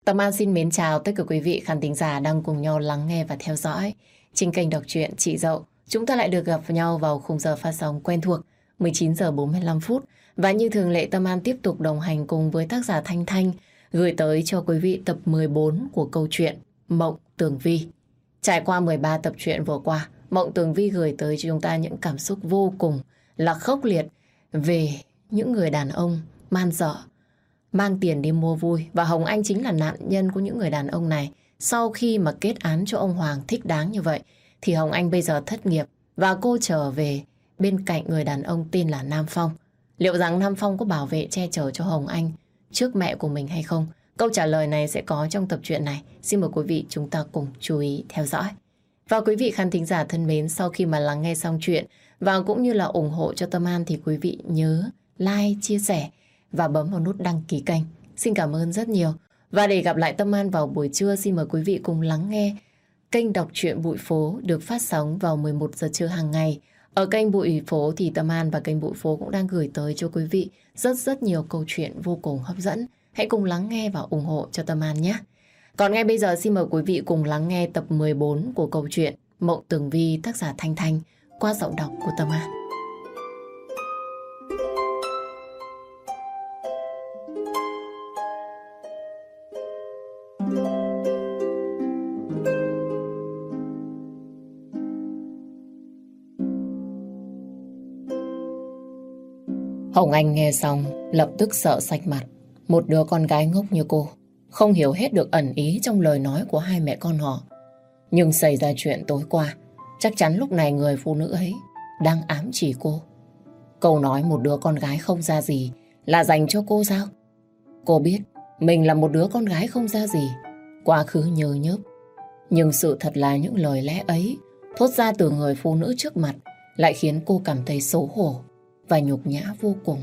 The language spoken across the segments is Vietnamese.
Tâm An xin mến chào tất cả quý vị khán thính giả đang cùng nhau lắng nghe và theo dõi trên kênh đọc truyện Chị Dậu. Chúng ta lại được gặp nhau vào khung giờ phát sóng quen thuộc 19 giờ 45 phút. Và như thường lệ, Tâm An tiếp tục đồng hành cùng với tác giả Thanh Thanh gửi tới cho quý vị tập 14 của câu chuyện Mộng Tường Vi. Trải qua 13 tập truyện vừa qua, Mộng Tường Vi gửi tới cho chúng ta những cảm xúc vô cùng là khốc liệt về những người đàn ông man dợ, mang tiền đi mua vui. Và Hồng Anh chính là nạn nhân của những người đàn ông này. Sau khi mà kết án cho ông Hoàng thích đáng như vậy, thì Hồng Anh bây giờ thất nghiệp và cô trở về bên cạnh người đàn ông tên là Nam Phong. Liệu rằng Nam Phong có bảo vệ che chở cho Hồng Anh trước mẹ của mình hay không? Câu trả lời này sẽ có trong tập truyện này. Xin mời quý vị chúng ta cùng chú ý theo dõi. Và quý vị khán thính giả thân mến, sau khi mà lắng nghe xong chuyện và cũng như là ủng hộ cho Tâm An thì quý vị nhớ like, chia sẻ và bấm vào nút đăng ký kênh. Xin cảm ơn rất nhiều. Và để gặp lại Tâm An vào buổi trưa, xin mời quý vị cùng lắng nghe kênh đọc truyện Bụi Phố được phát sóng vào 11 giờ trưa hàng ngày. Ở kênh Bụi Phố thì Tâm An và kênh Bụi Phố cũng đang gửi tới cho quý vị rất nhiều câu chuyện vô cùng hấp dẫn. Hãy cùng lắng nghe và ủng hộ cho Tâm An nhé. Còn ngay bây giờ xin mời quý vị cùng lắng nghe tập 14 của câu chuyện Mộng Tường Vi, tác giả Thanh Thanh qua giọng đọc của Tâm An. Hồng Anh nghe xong lập tức sợ sạch mặt. Một đứa con gái ngốc như cô không hiểu hết được ẩn ý trong lời nói của hai mẹ con họ. Nhưng xảy ra chuyện tối qua, chắc chắn lúc này người phụ nữ ấy đang ám chỉ cô. Câu nói một đứa con gái không ra gì là dành cho cô sao? Cô biết mình là một đứa con gái không ra gì, quá khứ nhơ nhớp. Nhưng sự thật là những lời lẽ ấy thốt ra từ người phụ nữ trước mặt lại khiến cô cảm thấy xấu hổ và nhục nhã vô cùng.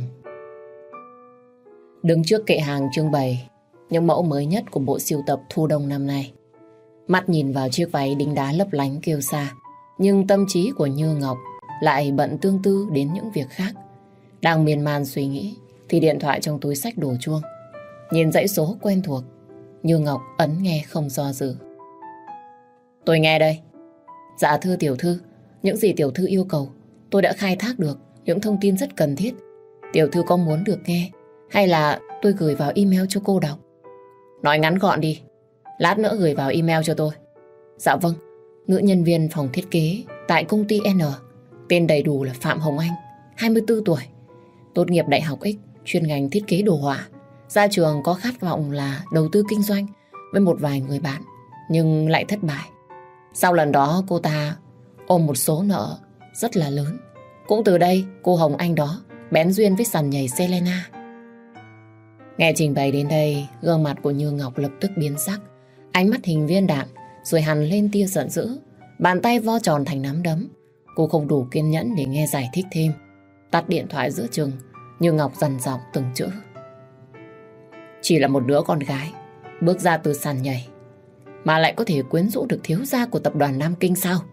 Đứng trước kệ hàng trưng bày những mẫu mới nhất của bộ sưu tập thu đông năm nay, mắt nhìn vào chiếc váy đính đá lấp lánh kiêu sa, nhưng tâm trí của Như Ngọc lại bận tương tư đến những việc khác. Đang miên man suy nghĩ thì điện thoại trong túi xách đổ chuông. Nhìn dãy số quen thuộc, Như Ngọc ấn nghe không do dự. Tôi nghe đây. Dạ thưa tiểu thư, những gì tiểu thư yêu cầu tôi đã khai thác được những thông tin rất cần thiết. Tiểu thư có muốn được nghe hay là tôi gửi vào email cho cô đọc? Nói ngắn gọn đi, lát nữa gửi vào email cho tôi. Dạ vâng, nữ nhân viên phòng thiết kế tại công ty N. Tên đầy đủ là Phạm Hồng Anh, 24 tuổi. Tốt nghiệp đại học X, chuyên ngành thiết kế đồ họa. Ra trường có khát vọng là đầu tư kinh doanh với một vài người bạn, nhưng lại thất bại. Sau lần đó cô ta ôm một số nợ rất là lớn. Cũng từ đây cô Hồng Anh đó bén duyên với sàn nhảy Selena. Nghe trình bày đến đây, gương mặt của Như Ngọc lập tức biến sắc. Ánh mắt hình viên đạn rồi hằn lên tia giận dữ. Bàn tay vo tròn thành nắm đấm. Cô không đủ kiên nhẫn để nghe giải thích thêm. Tắt điện thoại giữa chừng, Như Ngọc dằn giọng từng chữ. Chỉ là một đứa con gái bước ra từ sàn nhảy mà lại có thể quyến rũ được thiếu gia của tập đoàn Nam Kinh sao?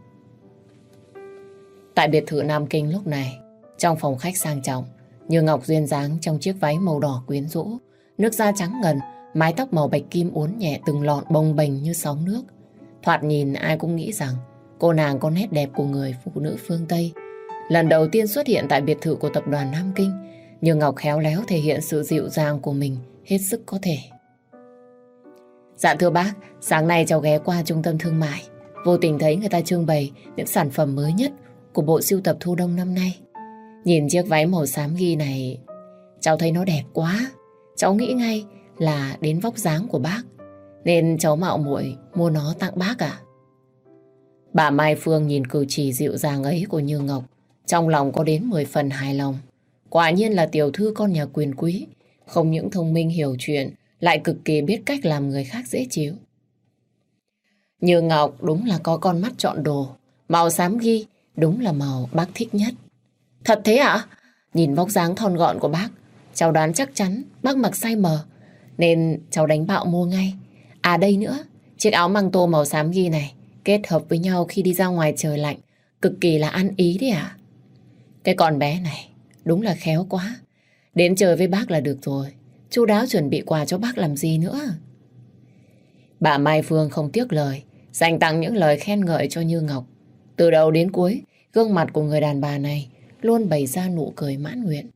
Tại biệt thự Nam Kinh lúc này, trong phòng khách sang trọng, Như Ngọc duyên dáng trong chiếc váy màu đỏ quyến rũ, nước da trắng ngần, mái tóc màu bạch kim uốn nhẹ từng lọn bồng bềnh như sóng nước. Thoạt nhìn ai cũng nghĩ rằng cô nàng có nét đẹp của người phụ nữ phương Tây. Lần đầu tiên xuất hiện tại biệt thự của tập đoàn Nam Kinh, Như Ngọc khéo léo thể hiện sự dịu dàng của mình hết sức có thể. Dạ thưa bác, sáng nay cháu ghé qua trung tâm thương mại, vô tình thấy người ta trưng bày những sản phẩm mới nhất của bộ sưu tập thu đông năm nay. Nhìn chiếc váy màu xám ghi này, cháu thấy nó đẹp quá. Cháu nghĩ ngay là đến vóc dáng của bác, nên cháu mạo muội mua nó tặng bác à. Bà Mai Phương nhìn cử chỉ dịu dàng ấy của Như Ngọc, trong lòng có đến 10 phần hài lòng. Quả nhiên là tiểu thư con nhà quyền quý, không những thông minh hiểu chuyện, lại cực kỳ biết cách làm người khác dễ chịu. Như Ngọc đúng là có con mắt chọn đồ, màu xám ghi đúng là màu bác thích nhất. Thật thế ạ? Nhìn vóc dáng thon gọn của bác, cháu đoán chắc chắn bác mặc size M, nên cháu đánh bạo mua ngay. À đây nữa, chiếc áo măng tô màu xám ghi này kết hợp với nhau khi đi ra ngoài trời lạnh, cực kỳ là ăn ý đấy ạ. Cái con bé này đúng là khéo quá. Đến chơi với bác là được rồi, chu đáo chuẩn bị quà cho bác làm gì nữa. Bà Mai Phương không tiếc lời, dành tặng những lời khen ngợi cho Như Ngọc. Từ đầu đến cuối, gương mặt của người đàn bà này luôn bày ra nụ cười mãn nguyện.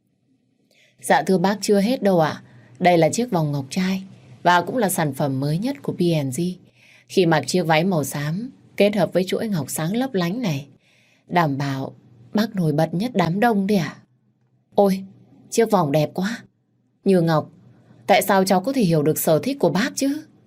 Dạ thưa bác, chưa hết đâu ạ. Đây là chiếc vòng ngọc trai và cũng là sản phẩm mới nhất của P&G. Khi mặc chiếc váy màu xám kết hợp với chuỗi ngọc sáng lấp lánh này, đảm bảo bác nổi bật nhất đám đông đấy ạ. Ôi, chiếc vòng đẹp quá. Như Ngọc, tại sao cháu có thể hiểu được sở thích của bác chứ?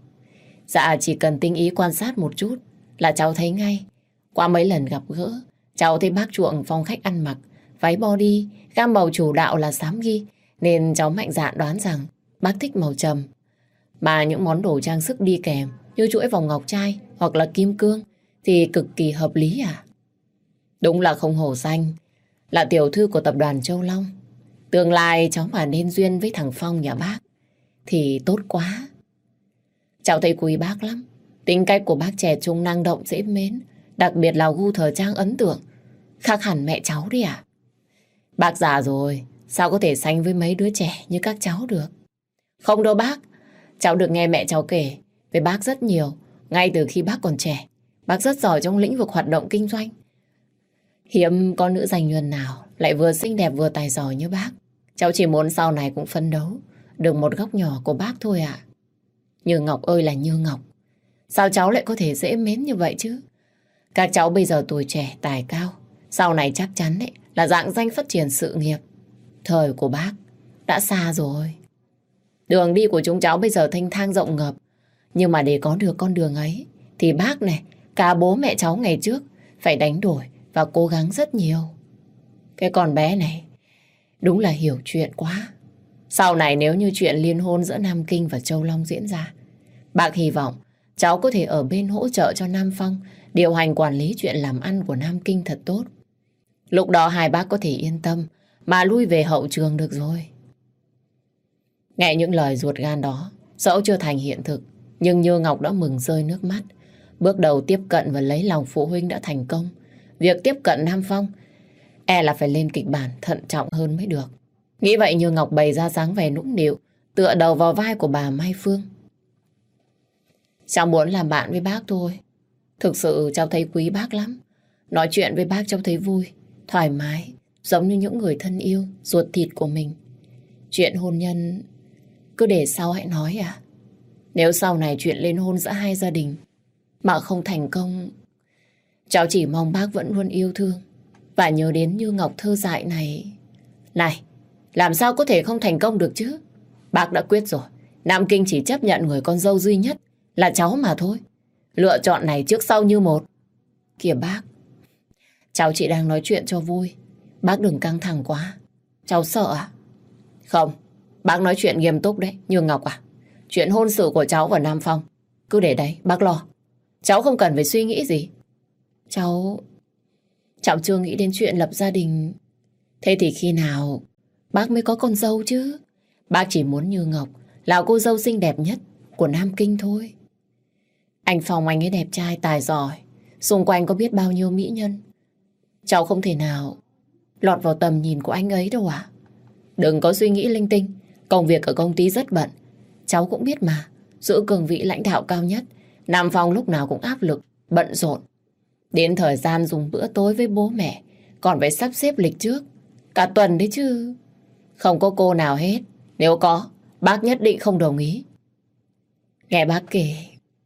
Dạ chỉ cần tinh ý quan sát một chút là cháu thấy ngay. Qua mấy lần gặp gỡ, cháu thấy bác chuộng phong cách ăn mặc, váy body, gam màu chủ đạo là xám ghi, nên cháu mạnh dạn đoán rằng bác thích màu trầm. Mà những món đồ trang sức đi kèm như chuỗi vòng ngọc trai hoặc là kim cương thì cực kỳ hợp lý à? Đúng là không hổ danh là tiểu thư của tập đoàn Châu Long. Tương lai cháu mà nên duyên với thằng Phong nhà bác thì tốt quá. Cháu thấy quý bác lắm. Tính cách của bác trẻ trung năng động dễ mến, đặc biệt là gu thời trang ấn tượng, khác hẳn mẹ cháu đi à. Bác già rồi, sao có thể sánh với mấy đứa trẻ như các cháu được? Không đâu bác, cháu được nghe mẹ cháu kể về bác rất nhiều. Ngay từ khi bác còn trẻ, bác rất giỏi trong lĩnh vực hoạt động kinh doanh. Hiếm có nữ doanh nhân nào lại vừa xinh đẹp vừa tài giỏi như bác. Cháu chỉ muốn sau này cũng phấn đấu được một góc nhỏ của bác thôi ạ. Như Ngọc ơi là Như Ngọc, sao cháu lại có thể dễ mến như vậy chứ? Các cháu bây giờ tuổi trẻ, tài cao, sau này chắc chắn đấy là rạng danh phát triển sự nghiệp. Thời của bác đã xa rồi. Đường đi của chúng cháu bây giờ thênh thang rộng ngập. Nhưng mà để có được con đường ấy thì bác này, cả bố mẹ cháu ngày trước phải đánh đổi và cố gắng rất nhiều. Cái con bé này đúng là hiểu chuyện quá. Sau này nếu như chuyện liên hôn giữa Nam Kinh và Châu Long diễn ra, bác hy vọng cháu có thể ở bên hỗ trợ cho Nam Phong điều hành quản lý chuyện làm ăn của Nam Kinh thật tốt. Lúc đó hai bác có thể yên tâm mà lui về hậu trường được rồi. Nghe những lời ruột gan đó, dẫu chưa thành hiện thực, nhưng Như Ngọc đã mừng rơi nước mắt. Bước đầu tiếp cận và lấy lòng phụ huynh đã thành công. Việc tiếp cận Nam Phong e là phải lên kịch bản thận trọng hơn mới được. Nghĩ vậy Như Ngọc bày ra dáng vẻ nũng nịu, tựa đầu vào vai của bà Mai Phương. Cháu muốn làm bạn với bác thôi. Thực sự cháu thấy quý bác lắm. Nói chuyện với bác cháu thấy vui, thoải mái, giống như những người thân yêu, ruột thịt của mình. Chuyện hôn nhân cứ để sau hãy nói à? Nếu sau này chuyện lên hôn giữa hai gia đình mà không thành công, cháu chỉ mong bác vẫn luôn yêu thương và nhớ đến Như Ngọc thơ dại này. Này, làm sao có thể không thành công được chứ? Bác đã quyết rồi, Nam Kinh chỉ chấp nhận người con dâu duy nhất là cháu mà thôi. Lựa chọn này trước sau như một. Kìa bác, cháu chỉ đang nói chuyện cho vui. Bác đừng căng thẳng quá. Cháu sợ à? Không, bác nói chuyện nghiêm túc đấy, Như Ngọc à. Chuyện hôn sự của cháu và Nam Phong cứ để đấy, bác lo. Cháu không cần phải suy nghĩ gì. Cháu chưa nghĩ đến chuyện lập gia đình. Thế thì khi nào bác mới có con dâu chứ? Bác chỉ muốn Như Ngọc là cô dâu xinh đẹp nhất của Nam Kinh thôi. Anh Phong anh ấy đẹp trai, tài giỏi. Xung quanh có biết bao nhiêu mỹ nhân. Cháu không thể nào lọt vào tầm nhìn của anh ấy đâu ạ. Đừng có suy nghĩ linh tinh. Công việc ở công ty rất bận. Cháu cũng biết mà, giữ cương vị lãnh đạo cao nhất, Nam Phong lúc nào cũng áp lực, bận rộn. Đến thời gian dùng bữa tối với bố mẹ còn phải sắp xếp lịch trước. Cả tuần đấy chứ. Không có cô nào hết. Nếu có, bác nhất định không đồng ý. Nghe bác kể,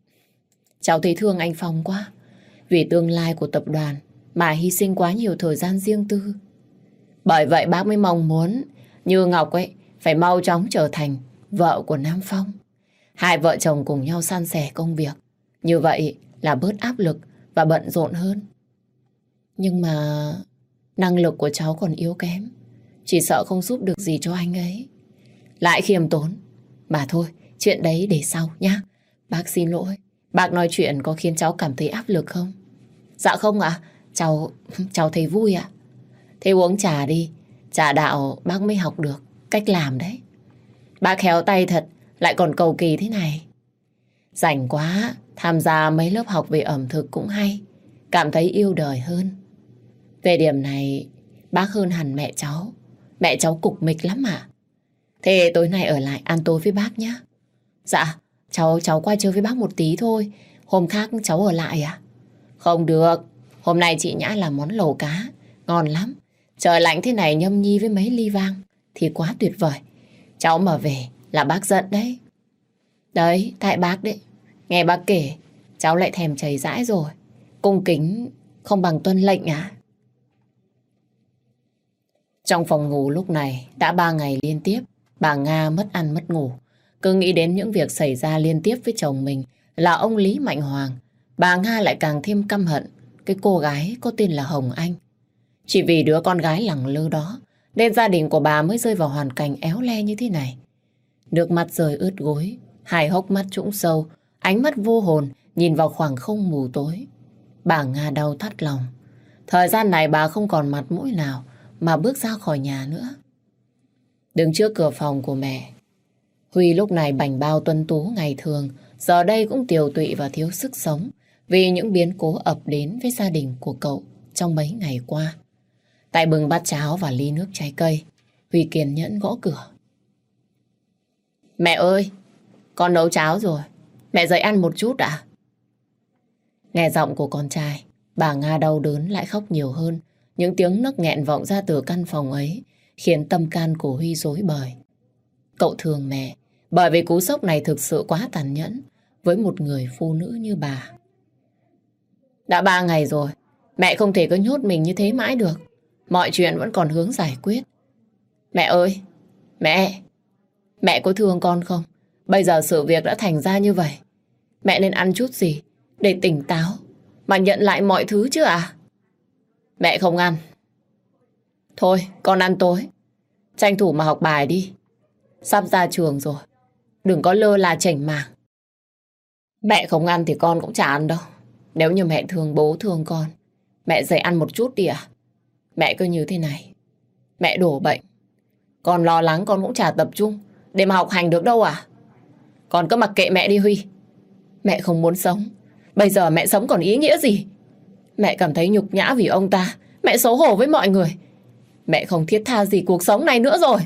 cháu thấy thương anh Phong quá. Vì tương lai của tập đoàn mà hy sinh quá nhiều thời gian riêng tư. Bởi vậy bác mới mong muốn Như Ngọc ấy phải mau chóng trở thành vợ của Nam Phong. Hai vợ chồng cùng nhau san sẻ công việc. Như vậy là bớt áp lực và bận rộn hơn. Nhưng mà năng lực của cháu còn yếu kém. Chỉ sợ không giúp được gì cho anh ấy. Lại khiêm tốn. Mà thôi, chuyện đấy để sau nhá. Bác xin lỗi. Bác nói chuyện có khiến cháu cảm thấy áp lực không? Dạ không ạ. Cháu thấy vui ạ. Thế uống trà đi. Trà đạo bác mới học được cách làm đấy. Bác khéo tay thật, lại còn cầu kỳ thế này. Rảnh quá, tham gia mấy lớp học về ẩm thực cũng hay. Cảm thấy yêu đời hơn. Về điểm này, bác hơn hẳn mẹ cháu. Mẹ cháu cục mịch lắm ạ. Thế tối nay ở lại ăn tối với bác nhé. Dạ, Cháu qua chơi với bác một tí thôi. Hôm khác cháu ở lại à? Không được. Hôm nay chị Nhã làm món lẩu cá. Ngon lắm. Trời lạnh thế này nhâm nhi với mấy ly vang thì quá tuyệt vời. Cháu mà về là bác giận đấy. Đấy, tại bác đấy. Nghe bác kể, cháu lại thèm chảy dãi rồi. Cung kính không bằng tuân lệnh à? Trong phòng ngủ lúc này đã 3 ngày liên tiếp, bà Nga mất ăn mất ngủ. Cứ nghĩ đến những việc xảy ra liên tiếp với chồng mình là ông Lý Mạnh Hoàng, bà Nga lại càng thêm căm hận cái cô gái có tên là Hồng Anh. Chỉ vì đứa con gái lẳng lơ đó nên gia đình của bà mới rơi vào hoàn cảnh éo le như thế này. Nước mắt rơi ướt gối, hai hốc mắt trũng sâu, ánh mắt vô hồn nhìn vào khoảng không mù tối. Bà Nga đau thắt lòng. Thời gian này bà không còn mặt mũi nào mà bước ra khỏi nhà nữa. Đứng trước cửa phòng của mẹ, Huy lúc này bảnh bao tuấn tú ngày thường, giờ đây cũng tiều tụy và thiếu sức sống vì những biến cố ập đến với gia đình của cậu trong mấy ngày qua. Tay bưng bát cháo và ly nước trái cây, Huy kiên nhẫn gõ cửa. Mẹ ơi, con nấu cháo rồi, mẹ dậy ăn một chút ạ. Nghe giọng của con trai, bà Nga đau đớn lại khóc nhiều hơn. Những tiếng nấc nghẹn vọng ra từ căn phòng ấy khiến tâm can của Huy rối bời. Cậu thương mẹ bởi vì cú sốc này thực sự quá tàn nhẫn với một người phụ nữ như bà. Đã 3 ngày rồi, mẹ không thể cứ nhốt mình như thế mãi được. Mọi chuyện vẫn còn hướng giải quyết. Mẹ ơi, mẹ có thương con không? Bây giờ sự việc đã thành ra như vậy. Mẹ nên ăn chút gì để tỉnh táo mà nhận lại mọi thứ chứ à? Mẹ không ăn. Thôi, con ăn tối. Tranh thủ mà học bài đi. Sắp ra trường rồi. Đừng có lơ là chảnh mảng. Mẹ không ăn thì con cũng chả ăn đâu. Nếu như mẹ thương bố thương con, mẹ dậy ăn một chút đi à? Mẹ cứ như thế này, mẹ đổ bệnh, con lo lắng con cũng chả tập trung để mà học hành được đâu à? Con cứ mặc kệ mẹ đi Huy. Mẹ không muốn sống. Bây giờ mẹ sống còn ý nghĩa gì? Mẹ cảm thấy nhục nhã vì ông ta. Mẹ xấu hổ với mọi người. Mẹ không thiết tha gì cuộc sống này nữa rồi.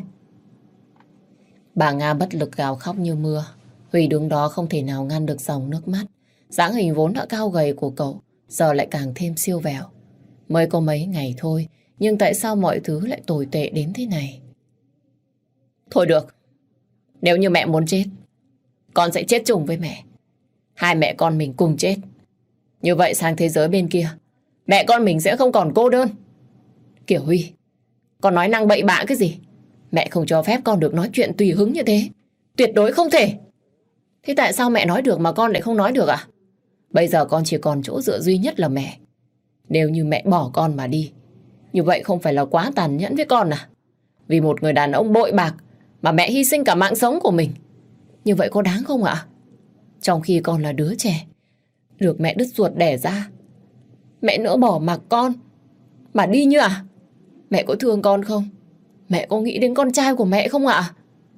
Bà Nga bất lực gào khóc như mưa. Huy đứng đó không thể nào ngăn được dòng nước mắt. Dáng hình vốn đã cao gầy của cậu giờ lại càng thêm siêu vẹo. Mới có mấy ngày thôi, nhưng tại sao mọi thứ lại tồi tệ đến thế này? Thôi được, nếu như mẹ muốn chết, con sẽ chết chung với mẹ. Hai mẹ con mình cùng chết. Như vậy sang thế giới bên kia, mẹ con mình sẽ không còn cô đơn. Kiểu Huy, con nói năng bậy bạ cái gì? Mẹ không cho phép con được nói chuyện tùy hứng như thế. Tuyệt đối không thể. Thế tại sao mẹ nói được mà con lại không nói được à? Bây giờ con chỉ còn chỗ dựa duy nhất là mẹ. Nếu như mẹ bỏ con mà đi, như vậy không phải là quá tàn nhẫn với con à? Vì một người đàn ông bội bạc mà mẹ hy sinh cả mạng sống của mình. Như vậy có đáng không ạ? Trong khi con là đứa trẻ, được mẹ đứt ruột đẻ ra, mẹ nỡ bỏ mặc con mà đi như à? Mẹ có thương con không? Mẹ có nghĩ đến con trai của mẹ không ạ?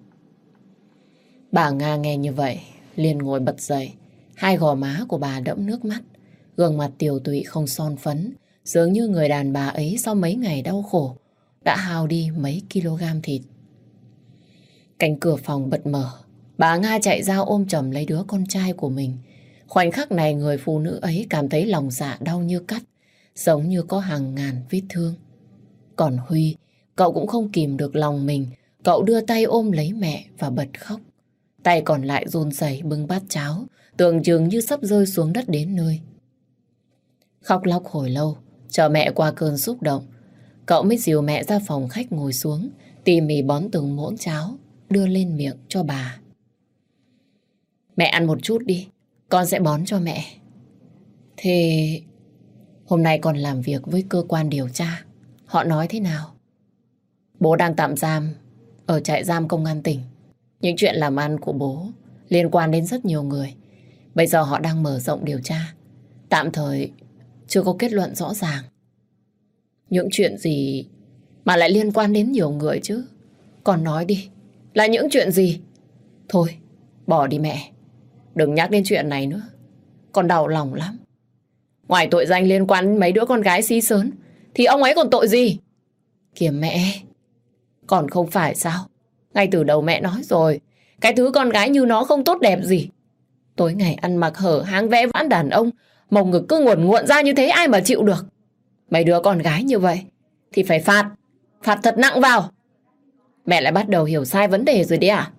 Bà Nga nghe như vậy liền ngồi bật dậy. Hai gò má của bà đẫm nước mắt, gương mặt tiều tụy không son phấn, dường như người đàn bà ấy sau mấy ngày đau khổ đã hao đi mấy kg thịt. Cánh cửa phòng bật mở, bà Nga chạy ra ôm chầm lấy đứa con trai của mình. Khoảnh khắc này người phụ nữ ấy cảm thấy lòng dạ đau như cắt, giống như có hàng ngàn vết thương. Còn Huy, cậu cũng không kìm được lòng mình, cậu đưa tay ôm lấy mẹ và bật khóc. Tay còn lại run rẩy bưng bát cháo, tưởng chừng như sắp rơi xuống đất đến nơi. Khóc lóc hồi lâu, chờ mẹ qua cơn xúc động, cậu mới dìu mẹ ra phòng khách ngồi xuống, tỉ mỉ bón từng muỗng cháo, đưa lên miệng cho bà. Mẹ ăn một chút đi, con sẽ bón cho mẹ. Thế hôm nay con làm việc với cơ quan điều tra, họ nói thế nào? Bố đang tạm giam ở trại giam công an tỉnh. Những chuyện làm ăn của bố liên quan đến rất nhiều người. Bây giờ họ đang mở rộng điều tra. Tạm thời chưa có kết luận rõ ràng. Những chuyện gì mà lại liên quan đến nhiều người chứ? Con nói đi, là những chuyện gì? Thôi, bỏ đi mẹ. Đừng nhắc đến chuyện này nữa. Con đau lòng lắm. Ngoài tội danh liên quan đến mấy đứa con gái xí xớn thì ông ấy còn tội gì? Kìa mẹ, còn không phải sao? Ngay từ đầu mẹ nói rồi, cái thứ con gái như nó không tốt đẹp gì. Tối ngày ăn mặc hở hang vẽ vãn đàn ông, mông ngực cứ nguồn nguộn ra như thế ai mà chịu được. Mấy đứa con gái như vậy thì phải phạt, phạt thật nặng vào. Mẹ lại bắt đầu hiểu sai vấn đề rồi đấy à?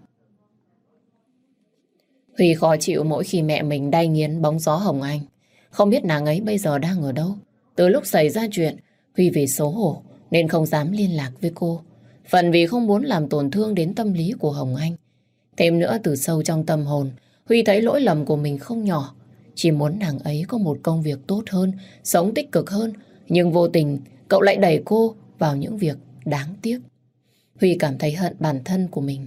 Huy khó chịu mỗi khi mẹ mình đay nghiến bóng gió Hồng Anh. Không biết nàng ấy bây giờ đang ở đâu. Từ lúc xảy ra chuyện, Huy vì xấu hổ nên không dám liên lạc với cô. Phần vì không muốn làm tổn thương đến tâm lý của Hồng Anh. Thêm nữa, từ sâu trong tâm hồn, Huy thấy lỗi lầm của mình không nhỏ. Chỉ muốn nàng ấy có một công việc tốt hơn, sống tích cực hơn. Nhưng vô tình, cậu lại đẩy cô vào những việc đáng tiếc. Huy cảm thấy hận bản thân của mình.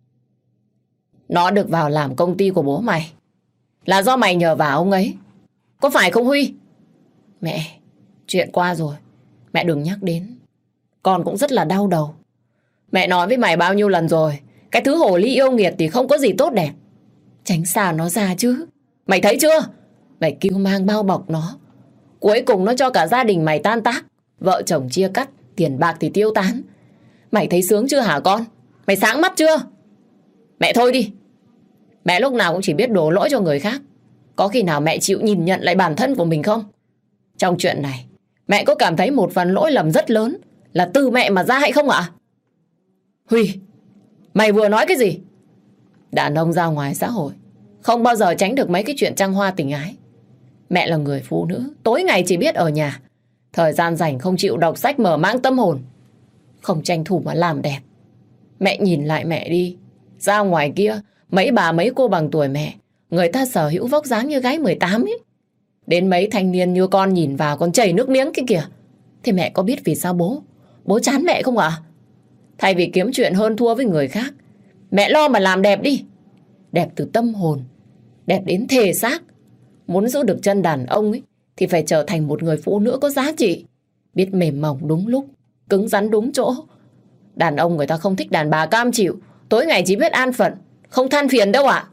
Nó được vào làm công ty của bố mày là do mày nhờ vào ông ấy, có phải không Huy? Mẹ, chuyện qua rồi, mẹ đừng nhắc đến. Con cũng rất là đau đầu. Mẹ nói với mày bao nhiêu lần rồi, cái thứ hồ ly yêu nghiệt thì không có gì tốt đẹp. Tránh xa nó ra chứ. Mày thấy chưa? Mày kêu mang bao bọc nó, cuối cùng nó cho cả gia đình mày tan tác. Vợ chồng chia cắt, tiền bạc thì tiêu tán. Mày thấy sướng chưa hả con? Mày sáng mắt chưa? Mẹ thôi đi. Mẹ lúc nào cũng chỉ biết đổ lỗi cho người khác. Có khi nào mẹ chịu nhìn nhận lại bản thân của mình không? Trong chuyện này, mẹ có cảm thấy một phần lỗi lầm rất lớn là từ mẹ mà ra hay không ạ? Huy, mày vừa nói cái gì? Đàn ông ra ngoài xã hội không bao giờ tránh được mấy cái chuyện trăng hoa tình ái. Mẹ là người phụ nữ, tối ngày chỉ biết ở nhà. Thời gian rảnh không chịu đọc sách mở mang tâm hồn, không tranh thủ mà làm đẹp. Mẹ nhìn lại mẹ đi. Ra ngoài kia, mấy bà mấy cô bằng tuổi mẹ, người ta sở hữu vóc dáng như gái 18 ấy. Đến mấy thanh niên như con nhìn vào còn chảy nước miếng cái kìa. Thế mẹ có biết vì sao bố chán mẹ không ạ? Thay vì kiếm chuyện hơn thua với người khác, mẹ lo mà làm đẹp đi. Đẹp từ tâm hồn, đẹp đến thể xác. Muốn giữ được chân đàn ông ấy thì phải trở thành một người phụ nữ có giá trị, biết mềm mỏng đúng lúc, cứng rắn đúng chỗ. Đàn ông người ta không thích đàn bà cam chịu, tối ngày chỉ biết an phận, không than phiền đâu ạ.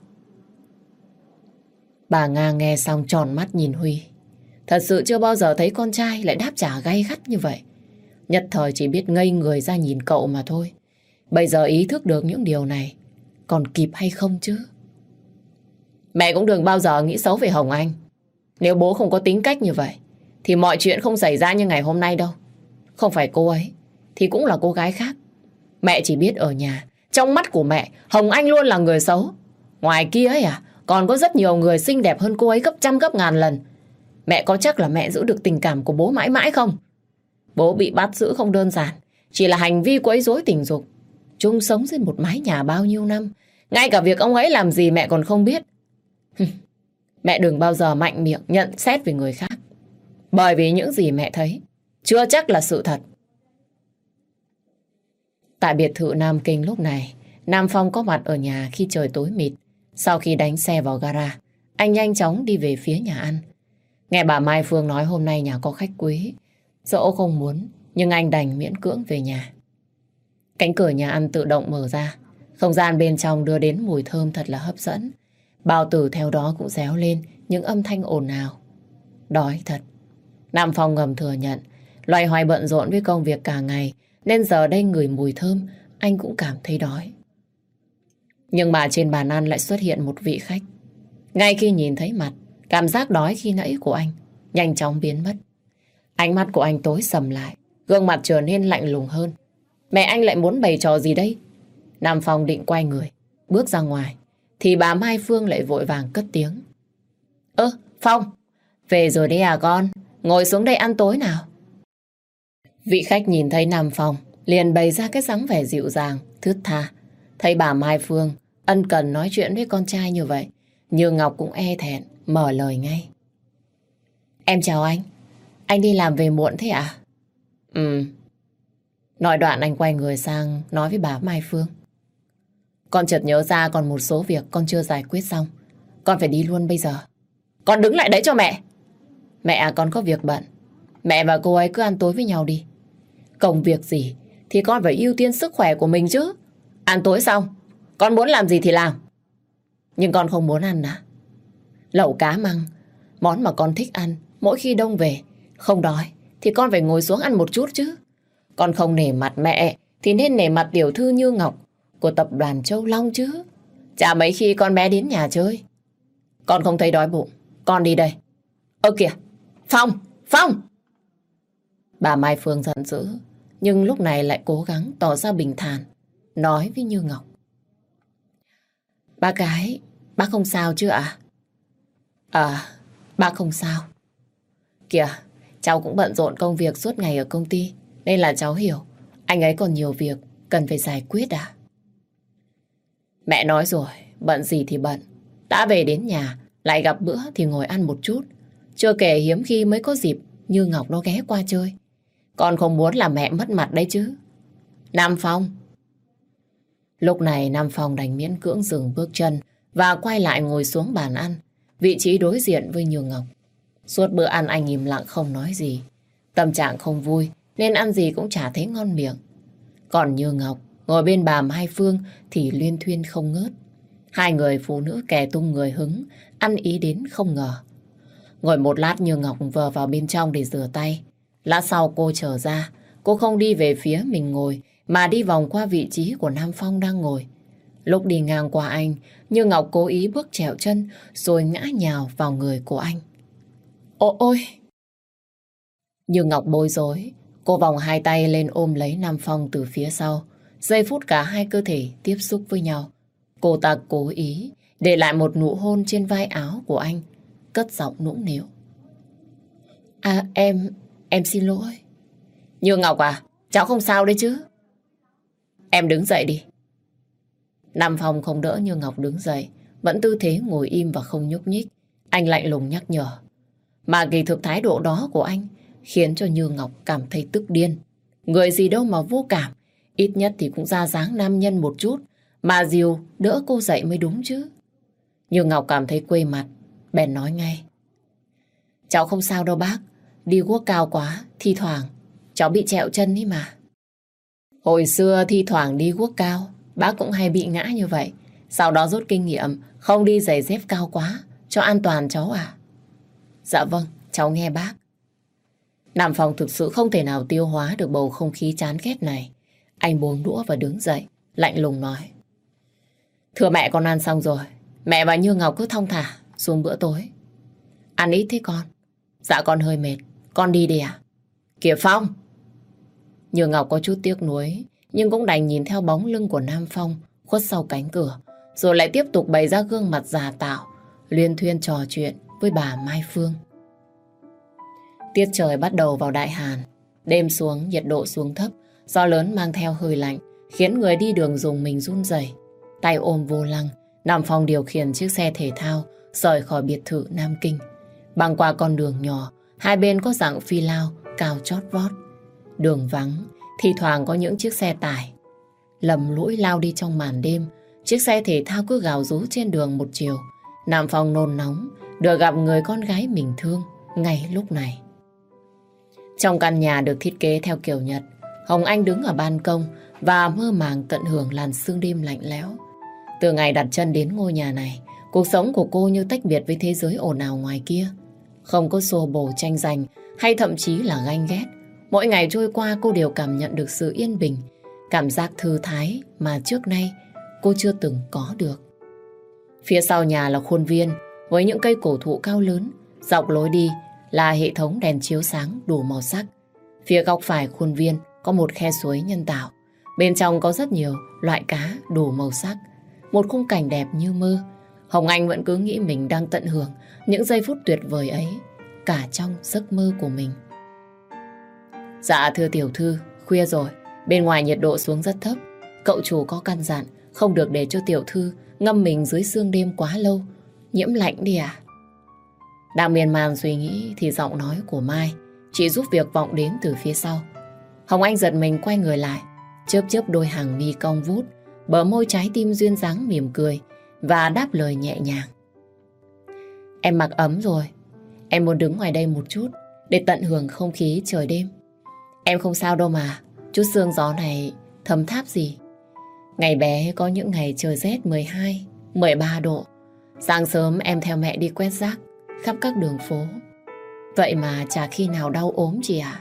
Bà Nga nghe xong tròn mắt nhìn Huy. Thật sự chưa bao giờ thấy con trai lại đáp trả gay gắt như vậy. Nhất thời chỉ biết ngây người ra nhìn cậu mà thôi. Bây giờ ý thức được những điều này, còn kịp hay không chứ? Mẹ cũng đừng bao giờ nghĩ xấu về Hồng Anh. Nếu bố không có tính cách như vậy thì mọi chuyện không xảy ra như ngày hôm nay đâu. Không phải cô ấy thì cũng là cô gái khác. Mẹ chỉ biết ở nhà, trong mắt của mẹ, Hồng Anh luôn là người xấu. Ngoài kia ấy còn có rất nhiều người xinh đẹp hơn cô ấy gấp trăm gấp ngàn lần. Mẹ có chắc là mẹ giữ được tình cảm của bố mãi mãi không? Bố bị bắt giữ không đơn giản chỉ là hành vi quấy rối tình dục. Chung sống dưới một mái nhà bao nhiêu năm, ngay cả việc ông ấy làm gì mẹ còn không biết. Mẹ đừng bao giờ mạnh miệng nhận xét về người khác, bởi vì những gì mẹ thấy chưa chắc là sự thật. Tại biệt thự Nam Kinh lúc này, Nam Phong có mặt ở nhà khi trời tối mịt. Sau khi đánh xe vào gara, anh nhanh chóng đi về phía nhà ăn. Nghe bà Mai Phương nói hôm nay nhà có khách quý, dẫu không muốn nhưng anh đành miễn cưỡng về nhà. Cánh cửa nhà ăn tự động mở ra, không gian bên trong đưa đến mùi thơm thật là hấp dẫn. Bao tử theo đó cũng réo lên những âm thanh ồn ào. Đói thật. Nam Phong ngầm thừa nhận, loay hoay bận rộn với công việc cả ngày nên giờ đây ngửi mùi thơm anh cũng cảm thấy đói. Nhưng mà trên bàn ăn lại xuất hiện một vị khách. Ngay khi nhìn thấy mặt, cảm giác đói khi nãy của anh nhanh chóng biến mất. Ánh mắt của anh tối sầm lại, gương mặt trở nên lạnh lùng hơn. Mẹ anh lại muốn bày trò gì đây? Nam Phong định quay người bước ra ngoài thì bà Mai Phương lại vội vàng cất tiếng. Phong, về rồi đấy à con? Ngồi xuống đây ăn tối nào. Vị khách nhìn thấy Nam Phong liền bày ra cái dáng vẻ dịu dàng, thướt tha. Thấy bà Mai Phương ân cần nói chuyện với con trai như vậy, Như Ngọc cũng e thẹn mở lời ngay. Em chào anh đi làm về muộn thế ạ? Nói đoạn anh quay người sang nói với bà Mai Phương. Con chợt nhớ ra còn một số việc con chưa giải quyết xong. Con phải đi luôn bây giờ. Con đứng lại đấy cho mẹ. Mẹ à, con có việc bận. Mẹ và cô ấy cứ ăn tối với nhau đi. Công việc gì thì con phải ưu tiên sức khỏe của mình chứ. Ăn tối xong, con muốn làm gì thì làm. Nhưng con không muốn ăn à? Lẩu cá măng, món mà con thích ăn mỗi khi đông về. Không đói thì con phải ngồi xuống ăn một chút chứ. Con không nể mặt mẹ thì nên nể mặt tiểu thư Như Ngọc của tập đoàn Châu Long chứ. Chả mấy khi con bé đến nhà chơi. Con không thấy đói bụng, con đi đây. Ơ kìa, Phong, Phong! Bà Mai Phương giận dữ, nhưng lúc này lại cố gắng tỏ ra bình thản, nói với Như Ngọc. Bác gái, bác không sao chứ ạ? Bác không sao. Kìa, cháu cũng bận rộn công việc suốt ngày ở công ty, nên là cháu hiểu anh ấy còn nhiều việc cần phải giải quyết à? Mẹ nói rồi, bận gì thì bận. Đã về đến nhà, lại gặp bữa thì ngồi ăn một chút. Chưa kể hiếm khi mới có dịp Như Ngọc nó ghé qua chơi. Con không muốn làm mẹ mất mặt đấy chứ. Nam Phong. Lúc này Nam Phong đành miễn cưỡng dừng bước chân và quay lại ngồi xuống bàn ăn, vị trí đối diện với Như Ngọc. Suốt bữa ăn anh im lặng không nói gì. Tâm trạng không vui nên ăn gì cũng chả thấy ngon miệng. Còn Như Ngọc ngồi bên bà Mai Phương thì luyên thuyên không ngớt. Hai người phụ nữ kè tung người hứng, ăn ý đến không ngờ. Ngồi một lát Như Ngọc vờ vào bên trong để rửa tay. Lát sau cô trở ra, cô không đi về phía mình ngồi mà đi vòng qua vị trí của Nam Phong đang ngồi. Lúc đi ngang qua anh, Như Ngọc cố ý bước trèo chân rồi ngã nhào vào người của anh. Ôi! Như Ngọc bối rối, cô vòng hai tay lên ôm lấy Nam Phong từ phía sau. Giây phút cả hai cơ thể tiếp xúc với nhau, cô ta cố ý để lại một nụ hôn trên vai áo của anh, cất giọng nũng nịu. Em xin lỗi. Như Ngọc à, cháu không sao đấy chứ? Em đứng dậy đi. Nam Phong không đỡ Như Ngọc đứng dậy, vẫn tư thế ngồi im và không nhúc nhích. Anh lạnh lùng nhắc nhở. Mà kỳ thực thái độ đó của anh khiến cho Như Ngọc cảm thấy tức điên. Người gì đâu mà vô cảm, ít nhất thì cũng ra dáng nam nhân một chút, mà dìu đỡ cô dậy mới đúng chứ. Như Ngọc cảm thấy quê mặt, bèn nói ngay. Cháu không sao đâu bác, đi guốc cao quá, thi thoảng cháu bị trẹo chân ý mà. Hồi xưa thi thoảng đi guốc cao, bác cũng hay bị ngã như vậy. Sau đó rút kinh nghiệm, không đi giày dép cao quá, cho an toàn cháu à. Dạ vâng, cháu nghe bác. Nam Phong thực sự không thể nào tiêu hóa được bầu không khí chán ghét này. Anh buông đũa và đứng dậy, lạnh lùng nói. Thưa mẹ, con ăn xong rồi. Mẹ và Như Ngọc cứ thong thả xuống bữa tối. Ăn ít thế con? Dạ con hơi mệt, con đi đi à? Kìa Phong! Như Ngọc có chút tiếc nuối, nhưng cũng đành nhìn theo bóng lưng của Nam Phong khuất sau cánh cửa, rồi lại tiếp tục bày ra gương mặt già tạo, luyên thuyên trò chuyện với bà Mai Phương. Tiết trời bắt đầu vào đại hàn, đêm xuống, nhiệt độ xuống thấp, gió lớn mang theo hơi lạnh, khiến người đi đường rùng mình run rẩy. Tay ôm vô lăng, Nam Phong điều khiển chiếc xe thể thao rời khỏi biệt thự Nam Kinh. Băng qua con đường nhỏ, hai bên có dạng phi lao cao chót vót. Đường vắng, thi thoảng có những chiếc xe tải lầm lũi lao đi trong màn đêm. Chiếc xe thể thao cứ gào rú trên đường một chiều. Nam Phong nôn nóng được gặp người con gái mình thương ngay lúc này. Trong căn nhà được thiết kế theo kiểu Nhật, Hồng Anh đứng ở ban công và mơ màng tận hưởng làn sương đêm lạnh lẽo. Từ ngày đặt chân đến ngôi nhà này, cuộc sống của cô như tách biệt với thế giới ồn ào ngoài kia. Không có xô bồ tranh giành hay thậm chí là ganh ghét. Mỗi ngày trôi qua cô đều cảm nhận được sự yên bình, cảm giác thư thái mà trước nay cô chưa từng có được. Phía sau nhà là khuôn viên với những cây cổ thụ cao lớn, dọc lối đi là hệ thống đèn chiếu sáng đủ màu sắc. Phía góc phải khuôn viên có một khe suối nhân tạo, bên trong có rất nhiều loại cá đủ màu sắc. Một khung cảnh đẹp như mơ. Hồng Anh vẫn cứ nghĩ mình đang tận hưởng những giây phút tuyệt vời ấy, cả trong giấc mơ của mình. Dạ thưa tiểu thư, khuya rồi, bên ngoài nhiệt độ xuống rất thấp. Cậu chủ có căn dặn không được để cho tiểu thư ngâm mình dưới sương đêm quá lâu, nhiễm lạnh đi à? Đang miên man suy nghĩ thì giọng nói của Mai chỉ giúp việc vọng đến từ phía sau. Hồng Anh giật mình quay người lại, chớp chớp đôi hàng mi cong vút, bờ môi trái tim duyên dáng mỉm cười và đáp lời nhẹ nhàng. Em mặc ấm rồi, em muốn đứng ngoài đây một chút để tận hưởng không khí trời đêm. Em không sao đâu mà, chút sương gió này thấm tháp gì. Ngày bé có những ngày trời rét 12, 13 độ. Sáng sớm em theo mẹ đi quét rác khắp các đường phố. Vậy mà chả khi nào đau ốm chị ạ.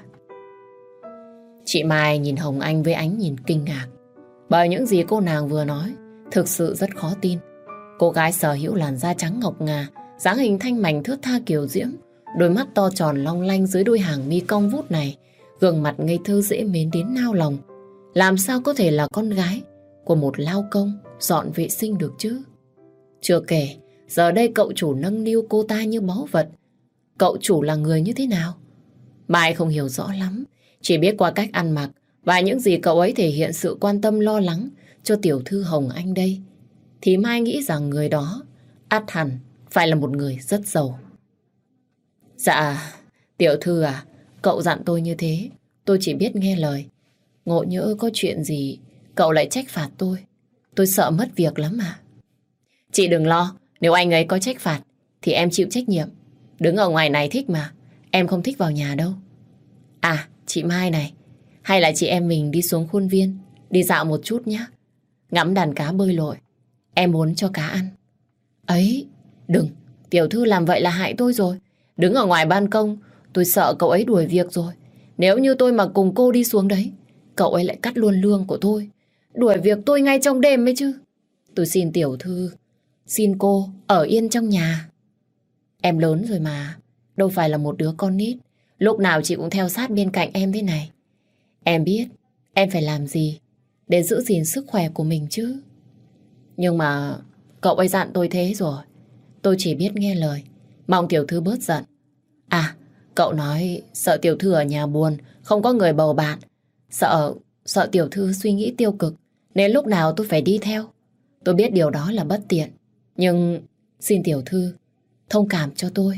Chị Mai nhìn Hồng Anh với ánh nhìn kinh ngạc. Bởi những gì cô nàng vừa nói thực sự rất khó tin. Cô gái sở hữu làn da trắng ngọc ngà, Dáng hình thanh mảnh thướt tha kiều diễm, đôi mắt to tròn long lanh dưới đôi hàng mi cong vút này, gương mặt ngây thơ dễ mến đến nao lòng. Làm sao có thể là con gái của một lao công dọn vệ sinh được chứ? Chưa kể, giờ đây cậu chủ nâng niu cô ta như báu vật. Cậu chủ là người như thế nào? Mai không hiểu rõ lắm, chỉ biết qua cách ăn mặc và những gì cậu ấy thể hiện sự quan tâm lo lắng cho tiểu thư Hồng Anh đây, thì Mai nghĩ rằng người đó ắt hẳn phải là một người rất giàu. Dạ, tiểu thư à, cậu dặn tôi như thế, tôi chỉ biết nghe lời. Ngộ nhỡ có chuyện gì, cậu lại trách phạt tôi sợ mất việc lắm mà. Chị đừng lo, nếu anh ấy có trách phạt, thì em chịu trách nhiệm. Đứng ở ngoài này thích mà, em không thích vào nhà đâu. À, chị Mai này, hay là chị em mình đi xuống khuôn viên, đi dạo một chút nhé. Ngắm đàn cá bơi lội, em muốn cho cá ăn. Ấy, đừng, tiểu thư làm vậy là hại tôi rồi. Đứng ở ngoài ban công, tôi sợ cậu ấy đuổi việc rồi. Nếu như tôi mà cùng cô đi xuống đấy, cậu ấy lại cắt luôn lương của tôi, đuổi việc tôi ngay trong đêm ấy chứ. Tôi xin tiểu thư, xin cô ở yên trong nhà. Em lớn rồi mà, đâu phải là một đứa con nít. Lúc nào chị cũng theo sát bên cạnh em thế này. Em biết em phải làm gì để giữ gìn sức khỏe của mình chứ. Nhưng mà cậu ấy dặn tôi thế rồi, tôi chỉ biết nghe lời. Mong tiểu thư bớt giận. À, cậu nói sợ tiểu thư ở nhà buồn, không có người bầu bạn. Sợ tiểu thư suy nghĩ tiêu cực, nên lúc nào tôi phải đi theo. Tôi biết điều đó là bất tiện, nhưng xin tiểu thư thông cảm cho tôi.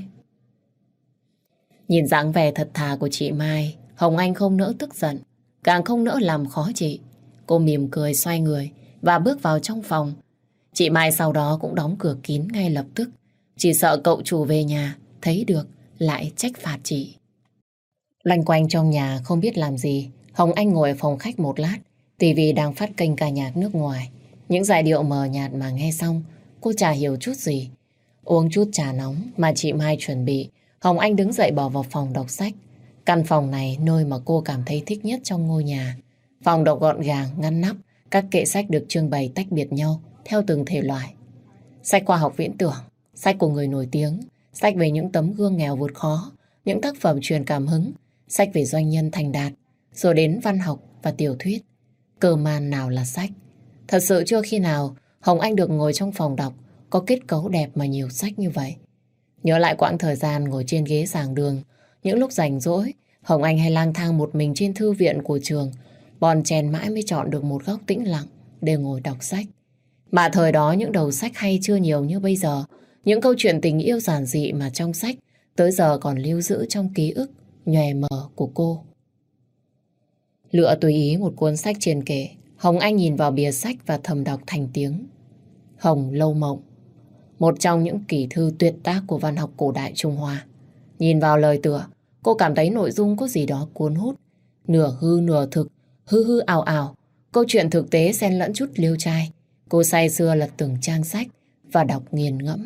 Nhìn dáng vẻ thật thà của chị Mai, Hồng Anh không nỡ tức giận, càng không nỡ làm khó chị. Cô mỉm cười xoay người và bước vào trong phòng. Chị Mai sau đó cũng đóng cửa kín ngay lập tức, chỉ sợ cậu chủ về nhà thấy được lại trách phạt chị. Loanh quanh trong nhà không biết làm gì, Hồng Anh ngồi ở phòng khách một lát. TV đang phát kênh ca nhạc nước ngoài. Những giai điệu mờ nhạt mà nghe xong, cô chả hiểu chút gì. Uống chút trà nóng mà chị Mai chuẩn bị, Hồng Anh đứng dậy bỏ vào phòng đọc sách. Căn phòng này nơi mà cô cảm thấy thích nhất trong ngôi nhà. Phòng đọc gọn gàng, ngăn nắp, các kệ sách được trưng bày tách biệt nhau theo từng thể loại. Sách khoa học viễn tưởng, sách của người nổi tiếng, sách về những tấm gương nghèo vượt khó, những tác phẩm truyền cảm hứng, sách về doanh nhân thành đạt, rồi đến văn học và tiểu thuyết. Cơ man nào là sách. Thật sự chưa khi nào Hồng Anh được ngồi trong phòng đọc có kết cấu đẹp mà nhiều sách như vậy. Nhớ lại quãng thời gian ngồi trên ghế giảng đường, những lúc rảnh rỗi, Hồng Anh hay lang thang một mình trên thư viện của trường, bon chen mãi mới chọn được một góc tĩnh lặng để ngồi đọc sách. Mà thời đó những đầu sách hay chưa nhiều như bây giờ, những câu chuyện tình yêu giản dị mà trong sách tới giờ còn lưu giữ trong ký ức nhòe mờ của cô. Lựa tùy ý một cuốn sách trên kệ, Hồng Anh nhìn vào bìa sách và thầm đọc thành tiếng. Hồng Lâu Mộng, một trong những kỷ thư tuyệt tác của văn học cổ đại Trung Hoa. Nhìn vào lời tựa, cô cảm thấy nội dung có gì đó cuốn hút, nửa hư nửa thực, hư hư ảo ảo, câu chuyện thực tế xen lẫn chút liêu trai. Cô say sưa lật từng trang sách và đọc nghiền ngẫm.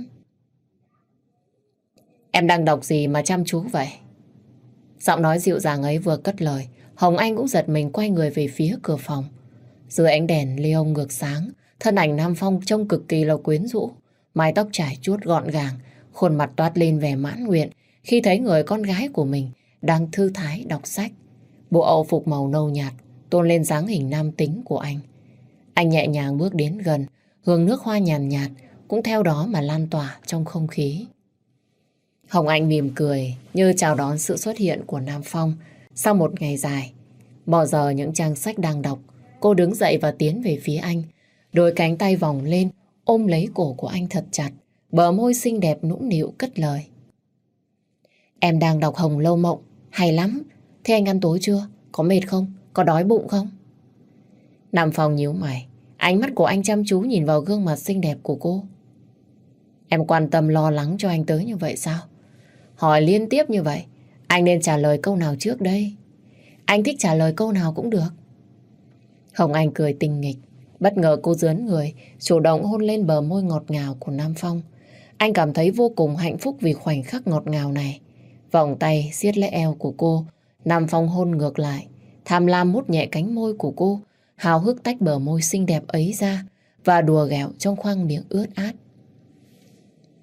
Em đang đọc gì mà chăm chú vậy? Giọng nói dịu dàng ấy vừa cất lời, Hồng Anh cũng giật mình quay người về phía cửa phòng. Dưới ánh đèn neon ngược sáng, thân ảnh Nam Phong trông cực kỳ là quyến rũ. Mái tóc trải chuốt gọn gàng, khuôn mặt toát lên vẻ mãn nguyện khi thấy người con gái của mình đang thư thái đọc sách. Bộ âu phục màu nâu nhạt tôn lên dáng hình nam tính của anh. Anh nhẹ nhàng bước đến gần, hương nước hoa nhàn nhạt cũng theo đó mà lan tỏa trong không khí. Hồng Anh mỉm cười như chào đón sự xuất hiện của Nam Phong sau một ngày dài. Bỏ giờ những trang sách đang đọc, cô đứng dậy và tiến về phía anh. Đôi cánh tay vòng lên, ôm lấy cổ của anh thật chặt, bờ môi xinh đẹp nũng nịu cất lời. Em đang đọc Hồng Lâu Mộng, hay lắm. Thế anh ăn tối chưa? Có mệt không? Có đói bụng không? Nam Phong nhíu mày, ánh mắt của anh chăm chú nhìn vào gương mặt xinh đẹp của cô. Em quan tâm lo lắng cho anh tới như vậy sao? Hỏi liên tiếp như vậy, anh nên trả lời câu nào trước đây? Anh thích trả lời câu nào cũng được. Hồng Anh cười tinh nghịch, bất ngờ cô dướn người, chủ động hôn lên bờ môi ngọt ngào của Nam Phong. Anh cảm thấy vô cùng hạnh phúc vì khoảnh khắc ngọt ngào này. Vòng tay siết lấy eo của cô, Nam Phong hôn ngược lại, tham lam mút nhẹ cánh môi của cô, háo hức tách bờ môi xinh đẹp ấy ra và đùa ghẹo trong khoang miệng ướt át.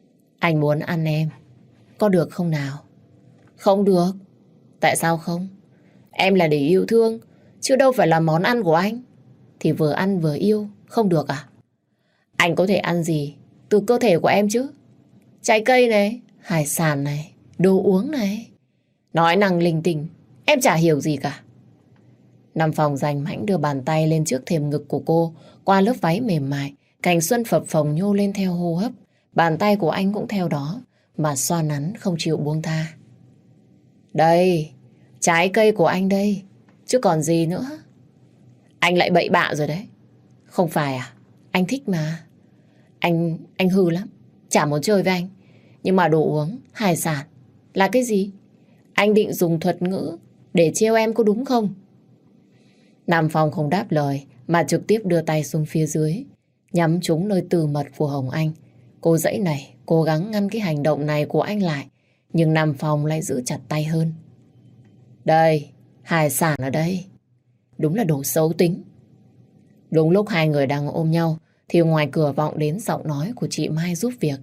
Anh muốn ăn em. Có được không nào? Không được. Tại sao không? Em là để yêu thương, chứ đâu phải là món ăn của anh. Thì vừa ăn vừa yêu, không được à? Anh có thể ăn gì từ cơ thể của em chứ? Trái cây này, hải sản này, đồ uống này. Nói năng linh tinh, em chả hiểu gì cả. Nam Phong rành mãnh đưa bàn tay lên trước thềm ngực của cô, qua lớp váy mềm mại, cành xuân phập phồng nhô lên theo hô hấp. Bàn tay của anh cũng theo đó, mà xoa nắn không chịu buông tha. Đây, trái cây của anh đây, chứ còn gì nữa. Anh lại bậy bạ rồi đấy. Không phải à? Anh thích mà. Anh hư lắm, chả muốn chơi với anh. Nhưng mà đồ uống, hải sản là cái gì? Anh định dùng thuật ngữ để trêu em có đúng không? Nam Phong không đáp lời mà trực tiếp đưa tay xuống phía dưới, nhắm trúng nơi tư mật của Hồng Anh. Cô dãy này cố gắng ngăn cái hành động này của anh lại, nhưng Nam Phong lại giữ chặt tay hơn. Đây, hải sản ở đây. Đúng là đồ xấu tính. Đúng lúc hai người đang ôm nhau thì ngoài cửa vọng đến giọng nói của chị Mai giúp việc.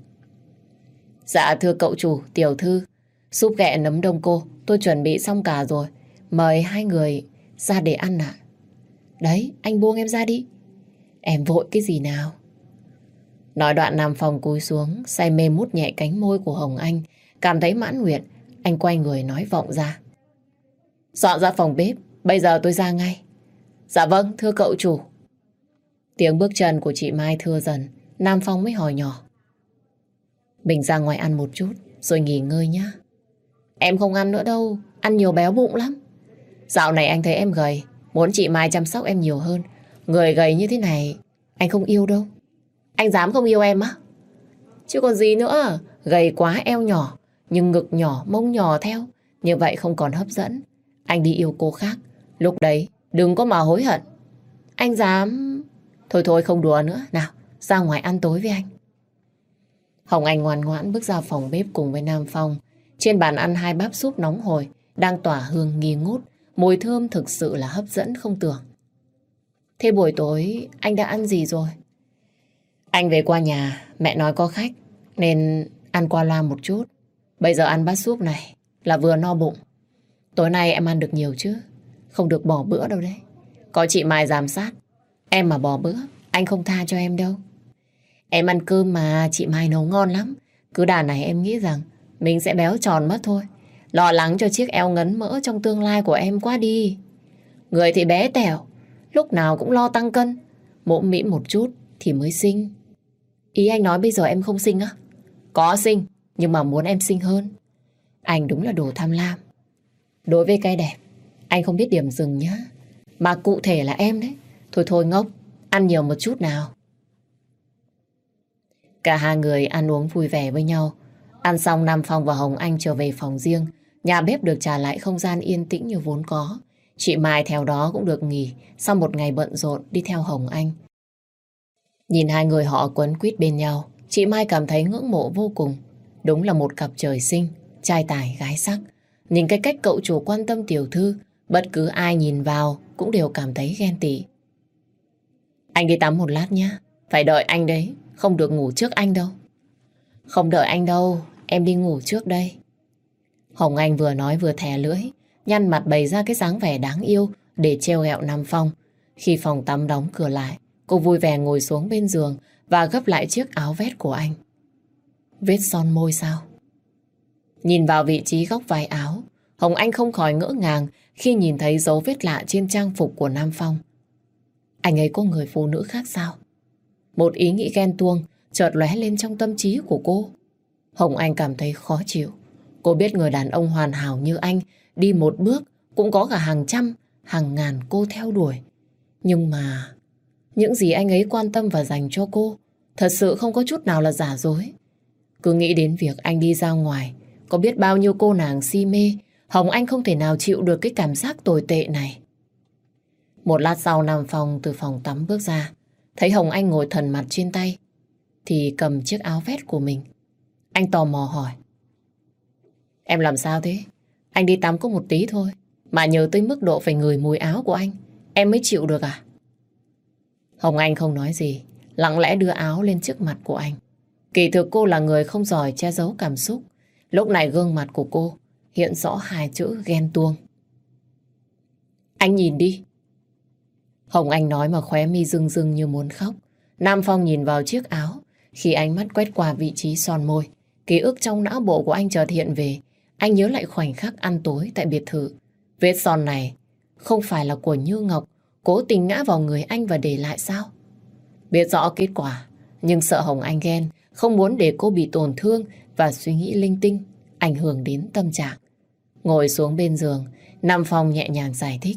Dạ thưa cậu chủ, tiểu thư, súp ghẹ nấm đông cô tôi chuẩn bị xong cả rồi. Mời hai người ra để ăn ạ. Đấy, anh buông em ra đi. Em vội cái gì nào? Nói đoạn Nam Phong cúi xuống, say mê mút nhẹ cánh môi của Hồng Anh. Cảm thấy mãn nguyện, anh quay người nói vọng ra. Dọn ra phòng bếp, bây giờ tôi ra ngay. Dạ vâng, thưa cậu chủ. Tiếng bước chân của chị Mai thưa dần, Nam Phong mới hỏi nhỏ. Mình ra ngoài ăn một chút, rồi nghỉ ngơi nhá. Em không ăn nữa đâu, ăn nhiều béo bụng lắm. Dạo này anh thấy em gầy, muốn chị Mai chăm sóc em nhiều hơn. Người gầy như thế này, anh không yêu đâu. Anh dám không yêu em á? Chứ còn gì nữa, gầy quá eo nhỏ, nhưng ngực nhỏ, mông nhỏ theo. Như vậy không còn hấp dẫn. Anh đi yêu cô khác, lúc đấy đừng có mà hối hận. Anh dám... Thôi thôi không đùa nữa, nào, ra ngoài ăn tối với anh. Hồng Anh ngoan ngoãn bước ra phòng bếp cùng với Nam Phong. Trên bàn ăn hai bát súp nóng hổi, đang tỏa hương nghi ngút, mùi thơm thực sự là hấp dẫn không tưởng. Thế buổi tối anh đã ăn gì rồi? Anh về qua nhà, mẹ nói có khách, nên ăn qua loa một chút. Bây giờ ăn bát súp này là vừa no bụng. Tối nay em ăn được nhiều chứ, không được bỏ bữa đâu đấy. Có chị Mai giám sát, em mà bỏ bữa, anh không tha cho em đâu. Em ăn cơm mà chị Mai nấu ngon lắm. Cứ đà này em nghĩ rằng mình sẽ béo tròn mất thôi. Lo lắng cho chiếc eo ngấn mỡ trong tương lai của em quá đi. Người thì bé tẻo, lúc nào cũng lo tăng cân. Mỗ mĩ một chút thì mới xinh. Ý anh nói bây giờ em không xinh á? Có xinh, nhưng mà muốn em xinh hơn. Anh đúng là đồ tham lam. Đối với cái đẹp, anh không biết điểm dừng nhá. Mà cụ thể là em đấy. Thôi thôi ngốc, ăn nhiều một chút nào. Cả hai người ăn uống vui vẻ với nhau. Ăn xong Nam Phong và Hồng Anh trở về phòng riêng. Nhà bếp được trả lại không gian yên tĩnh như vốn có. Chị Mai theo đó cũng được nghỉ sau một ngày bận rộn đi theo Hồng Anh. Nhìn hai người họ quấn quýt bên nhau, chị Mai cảm thấy ngưỡng mộ vô cùng. Đúng là một cặp trời sinh, trai tài gái sắc. Nhìn cái cách cậu chủ quan tâm tiểu thư, bất cứ ai nhìn vào cũng đều cảm thấy ghen tị. Anh đi tắm một lát nhé. Phải đợi anh đấy, không được ngủ trước anh đâu. Không đợi anh đâu, em đi ngủ trước đây. Hồng Anh vừa nói vừa thè lưỡi, nhăn mặt bày ra cái dáng vẻ đáng yêu để trêu ghẹo Nam Phong. Khi phòng tắm đóng cửa lại, cô vui vẻ ngồi xuống bên giường và gấp lại chiếc áo vest của anh. Vết son môi sao? Nhìn vào vị trí góc vai áo, Hồng Anh không khỏi ngỡ ngàng khi nhìn thấy dấu vết lạ trên trang phục của Nam Phong. Anh ấy có người phụ nữ khác sao? Một ý nghĩ ghen tuông chợt lóe lên trong tâm trí của cô. Hồng Anh cảm thấy khó chịu. Cô biết người đàn ông hoàn hảo như anh đi một bước cũng có cả hàng trăm, hàng ngàn cô theo đuổi. Nhưng mà những gì anh ấy quan tâm và dành cho cô thật sự không có chút nào là giả dối. Cứ nghĩ đến việc anh đi ra ngoài, có biết bao nhiêu cô nàng si mê, Hồng Anh không thể nào chịu được cái cảm giác tồi tệ này. Một lát sau Nam Phong từ phòng tắm bước ra, thấy Hồng Anh ngồi thần mặt trên tay, thì cầm chiếc áo vest của mình. Anh tò mò hỏi. Em làm sao thế? Anh đi tắm có một tí thôi, mà nhớ tới mức độ phải ngửi mùi áo của anh, em mới chịu được à? Hồng Anh không nói gì, lặng lẽ đưa áo lên trước mặt của anh. Kỳ thực cô là người không giỏi che giấu cảm xúc. Lúc này gương mặt của cô hiện rõ hai chữ ghen tuông. Anh nhìn đi. Hồng Anh nói mà khóe mi rưng rưng như muốn khóc. Nam Phong nhìn vào chiếc áo. Khi ánh mắt quét qua vị trí son môi, ký ức trong não bộ của anh chợt hiện về. Anh nhớ lại khoảnh khắc ăn tối tại biệt thự. Vết son này không phải là của Như Ngọc cố tình ngã vào người anh và để lại sao? Biết rõ kết quả, nhưng sợ Hồng Anh ghen, không muốn để cô bị tổn thương và suy nghĩ linh tinh, ảnh hưởng đến tâm trạng. Ngồi xuống bên giường, Nam Phong nhẹ nhàng giải thích.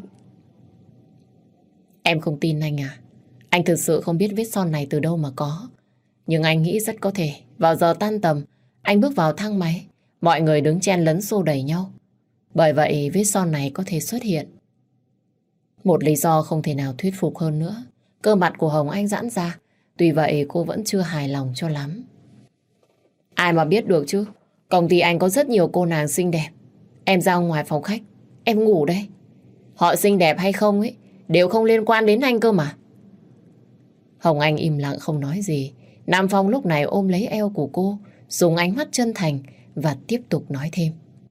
Em không tin anh à? Anh thực sự không biết vết son này từ đâu mà có. Nhưng anh nghĩ rất có thể vào giờ tan tầm, anh bước vào thang máy, mọi người đứng chen lấn xô đẩy nhau. Bởi vậy vết son này có thể xuất hiện. Một lý do không thể nào thuyết phục hơn nữa. Cơ mặt của Hồng Anh giãn ra. Tuy vậy cô vẫn chưa hài lòng cho lắm. Ai mà biết được chứ. Công ty anh có rất nhiều cô nàng xinh đẹp. Em ra ngoài phòng khách, em ngủ đây. Họ xinh đẹp hay không ấy đều không liên quan đến anh cơ mà. Hồng Anh im lặng không nói gì. Nam Phong lúc này ôm lấy eo của cô, dùng ánh mắt chân thành và tiếp tục nói thêm.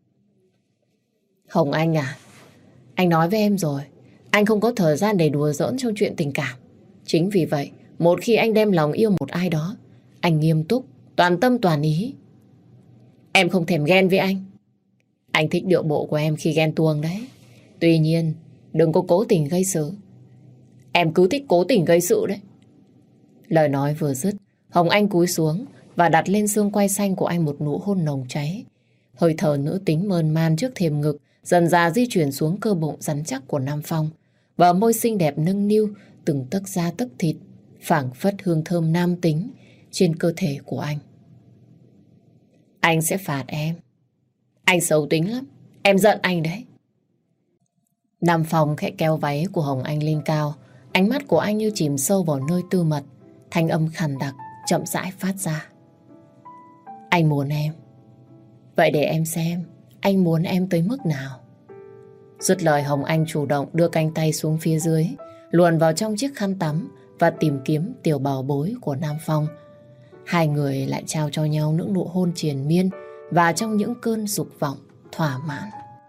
Hồng Anh à, anh nói với em rồi, anh không có thời gian để đùa giỡn trong chuyện tình cảm. Chính vì vậy, một khi anh đem lòng yêu một ai đó, anh nghiêm túc, toàn tâm toàn ý. Em không thèm ghen với anh. Anh thích điệu bộ của em khi ghen tuông đấy. Tuy nhiên, đừng có cố tình gây sự. Em cứ thích cố tình gây sự đấy. Lời nói vừa dứt, Hồng Anh cúi xuống và đặt lên xương quai xanh của anh một nụ hôn nồng cháy. Hơi thở nữ tính mơn man trước thềm ngực dần dà di chuyển xuống cơ bụng rắn chắc của Nam Phong. Bờ môi xinh đẹp nâng niu từng tấc da tấc thịt, phảng phất hương thơm nam tính trên cơ thể của anh. Anh sẽ phạt em. Anh xấu tính lắm. Em giận anh đấy. Nam Phong khẽ kéo váy của Hồng Anh lên cao. Ánh mắt của anh như chìm sâu vào nơi tư mật. Thanh âm khàn đặc chậm rãi phát ra. Anh muốn em. Vậy để em xem anh muốn em tới mức nào. Dứt lời, Hồng Anh chủ động đưa cánh tay xuống phía dưới, luồn vào trong chiếc khăn tắm và tìm kiếm tiểu bảo bối của Nam Phong. Hai người lại trao cho nhau những nụ hôn triền miên và trong những cơn dục vọng thỏa mãn.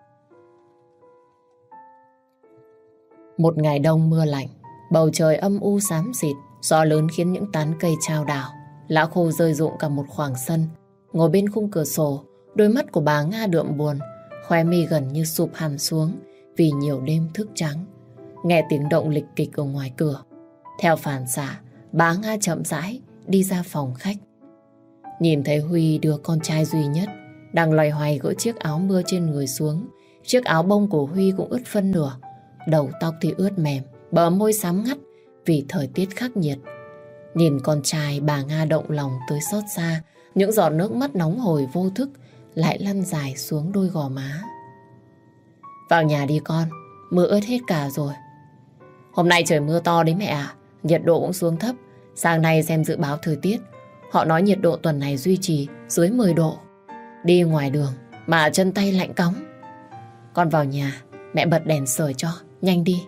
Một ngày đông mưa lạnh, bầu trời âm u xám xịt, gió lớn khiến những tán cây chao đảo, lá khô rơi rụng cả một khoảng sân. Ngồi bên khung cửa sổ, đôi mắt của bà Nga đượm buồn, khóe mi gần như sụp hẳn xuống vì nhiều đêm thức trắng. Nghe tiếng động lịch kịch ở ngoài cửa, theo phản xạ, bà Nga chậm rãi đi ra phòng khách. Nhìn thấy Huy, đứa con trai duy nhất, đang loay hoay gỡ chiếc áo mưa trên người xuống. Chiếc áo bông của Huy cũng ướt phân nửa, đầu tóc thì ướt mềm, bờ môi xám ngắt vì thời tiết khắc nghiệt. Nhìn con trai, bà Nga động lòng tới xót xa, những giọt nước mắt nóng hổi vô thức lại lăn dài xuống đôi gò má. Vào nhà đi con, mưa ướt hết cả rồi. Hôm nay trời mưa to đấy mẹ à, nhiệt độ cũng xuống thấp. Sáng nay xem dự báo thời tiết, họ nói nhiệt độ tuần này duy trì dưới 10 độ. Đi ngoài đường mà chân tay lạnh cóng. Con vào nhà, mẹ bật đèn sưởi cho, nhanh đi.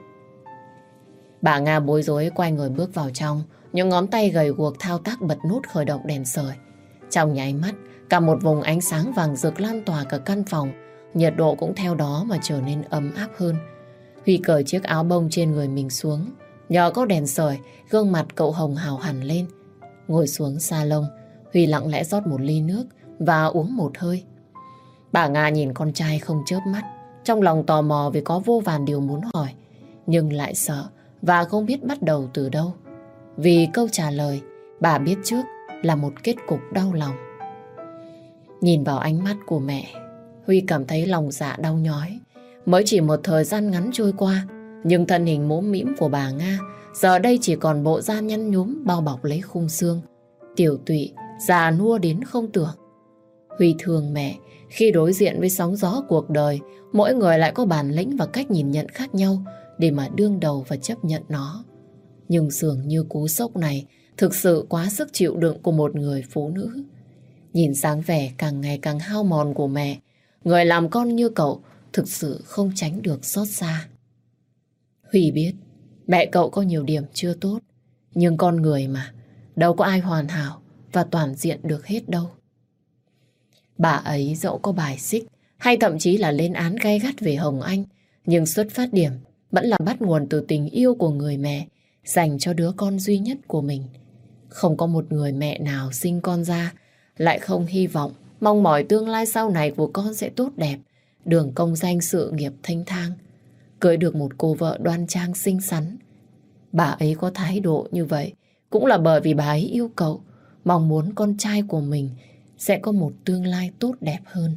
Bà Nga bối rối quay người bước vào trong, những ngón tay gầy guộc thao tác bật nút khởi động đèn sưởi. Trong nháy mắt, cả một vùng ánh sáng vàng rực lan tỏa cả căn phòng, nhiệt độ cũng theo đó mà trở nên ấm áp hơn. Huy cởi chiếc áo bông trên người mình xuống, nhờ có đèn sưởi, gương mặt cậu hồng hào hẳn lên. Ngồi xuống salon, Huy lặng lẽ rót một ly nước và uống một hơi. Bà Nga nhìn con trai không chớp mắt, trong lòng tò mò vì có vô vàn điều muốn hỏi, nhưng lại sợ và không biết bắt đầu từ đâu. Vì câu trả lời, bà biết trước là một kết cục đau lòng. Nhìn vào ánh mắt của mẹ, Huy cảm thấy lòng dạ đau nhói. Mới chỉ một thời gian ngắn trôi qua, nhưng thân hình mốm mĩm của bà Nga giờ đây chỉ còn bộ da nhăn nhúm bao bọc lấy khung xương, tiểu tụy, già nua đến không tưởng. Huy thương mẹ, khi đối diện với sóng gió cuộc đời, mỗi người lại có bản lĩnh và cách nhìn nhận khác nhau để mà đương đầu và chấp nhận nó. Nhưng dường như cú sốc này thực sự quá sức chịu đựng của một người phụ nữ. Nhìn dáng vẻ càng ngày càng hao mòn của mẹ, người làm con như cậu thực sự không tránh được xót xa. Huy biết mẹ cậu có nhiều điểm chưa tốt, nhưng con người mà, đâu có ai hoàn hảo, và toàn diện được hết đâu. Bà ấy dẫu có bài xích hay thậm chí là lên án gay gắt về Hồng Anh, nhưng xuất phát điểm vẫn là bắt nguồn từ tình yêu của người mẹ dành cho đứa con duy nhất của mình. Không có một người mẹ nào sinh con ra lại không hy vọng, mong mỏi tương lai sau này của con sẽ tốt đẹp, đường công danh sự nghiệp thênh thang, cưới được một cô vợ đoan trang xinh xắn. Bà ấy có thái độ như vậy cũng là bởi vì bà ấy yêu cầu, mong muốn con trai của mình sẽ có một tương lai tốt đẹp hơn.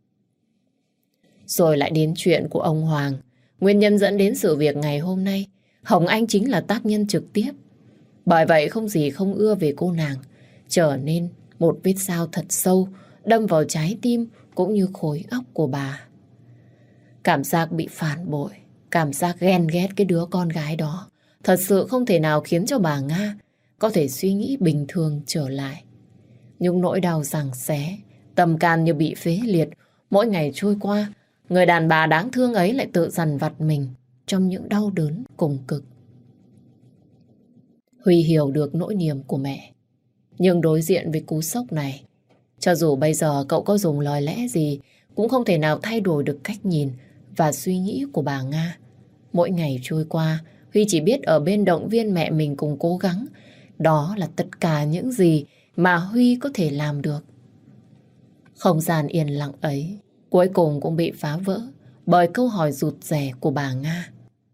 Rồi lại đến chuyện của ông Hoàng. Nguyên nhân dẫn đến sự việc ngày hôm nay, Hồng Anh chính là tác nhân trực tiếp. Bởi vậy không gì không ưa về cô nàng, trở nên một vết sao thật sâu, đâm vào trái tim cũng như khối óc của bà. Cảm giác bị phản bội, cảm giác ghen ghét cái đứa con gái đó, thật sự không thể nào khiến cho bà Nga có thể suy nghĩ bình thường trở lại. Những nỗi đau giằng xé, tâm can như bị phế liệt, mỗi ngày trôi qua, người đàn bà đáng thương ấy lại tự dằn vặt mình trong những đau đớn cùng cực. Huy hiểu được nỗi niềm của mẹ, nhưng đối diện với cú sốc này, cho dù bây giờ cậu có dùng lời lẽ gì cũng không thể nào thay đổi được cách nhìn và suy nghĩ của bà Nga. Mỗi ngày trôi qua, Huy chỉ biết ở bên động viên mẹ mình cùng cố gắng. Đó là tất cả những gì mà Huy có thể làm được. Không gian yên lặng ấy cuối cùng cũng bị phá vỡ bởi câu hỏi rụt rè của bà Nga.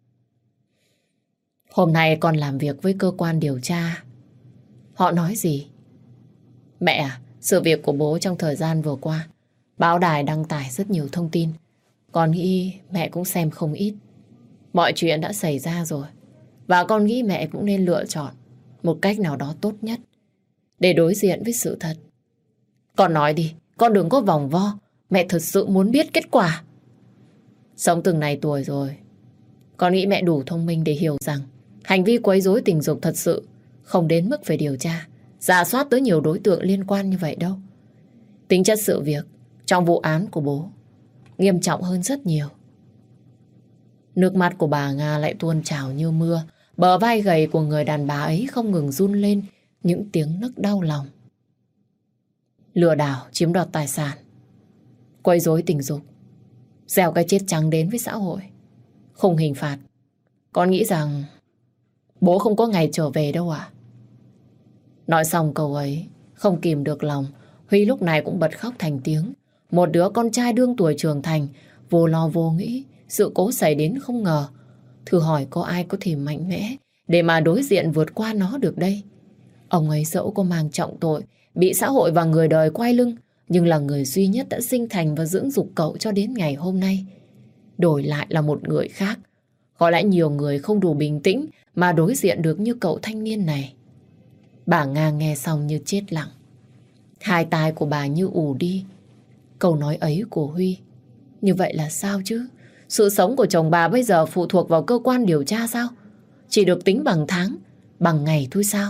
Hôm nay con làm việc với cơ quan điều tra. Họ nói gì? Mẹ à, sự việc của bố trong thời gian vừa qua, báo đài đăng tải rất nhiều thông tin. Con nghĩ mẹ cũng xem không ít. Mọi chuyện đã xảy ra rồi, và con nghĩ mẹ cũng nên lựa chọn một cách nào đó tốt nhất để đối diện với sự thật. Con nói đi, con đừng có vòng vo. Mẹ thật sự muốn biết kết quả. Sống từng này tuổi rồi, con nghĩ mẹ đủ thông minh để hiểu rằng hành vi quấy rối tình dục thật sự không đến mức phải điều tra, rà soát tới nhiều đối tượng liên quan như vậy đâu. Tính chất sự việc trong vụ án của bố nghiêm trọng hơn rất nhiều. Nước mắt của bà Nga lại tuôn trào như mưa. Bờ vai gầy của người đàn bà ấy không ngừng run lên những tiếng nức đau lòng. Lừa đảo, chiếm đoạt tài sản, quấy rối tình dục, gieo cái chết trắng đến với xã hội, không hình phạt. Con nghĩ rằng bố không có ngày trở về đâu à? Nói xong câu ấy, không kìm được lòng, Huy lúc này cũng bật khóc thành tiếng. Một đứa con trai đương tuổi trưởng thành, vô lo vô nghĩ, sự cố xảy đến không ngờ. Thử hỏi có ai có thể mạnh mẽ để mà đối diện vượt qua nó được đây? Ông ấy dẫu có mang trọng tội, bị xã hội và người đời quay lưng, nhưng là người duy nhất đã sinh thành và dưỡng dục cậu cho đến ngày hôm nay. Đổi lại là một người khác, có lẽ nhiều người không đủ bình tĩnh mà đối diện được như cậu thanh niên này. Bà Nga nghe xong như chết lặng. Hai tai của bà như ù đi. Câu nói ấy của Huy, như vậy là sao chứ? Sự sống của chồng bà bây giờ phụ thuộc vào cơ quan điều tra sao? Chỉ được tính bằng tháng, bằng ngày thôi sao?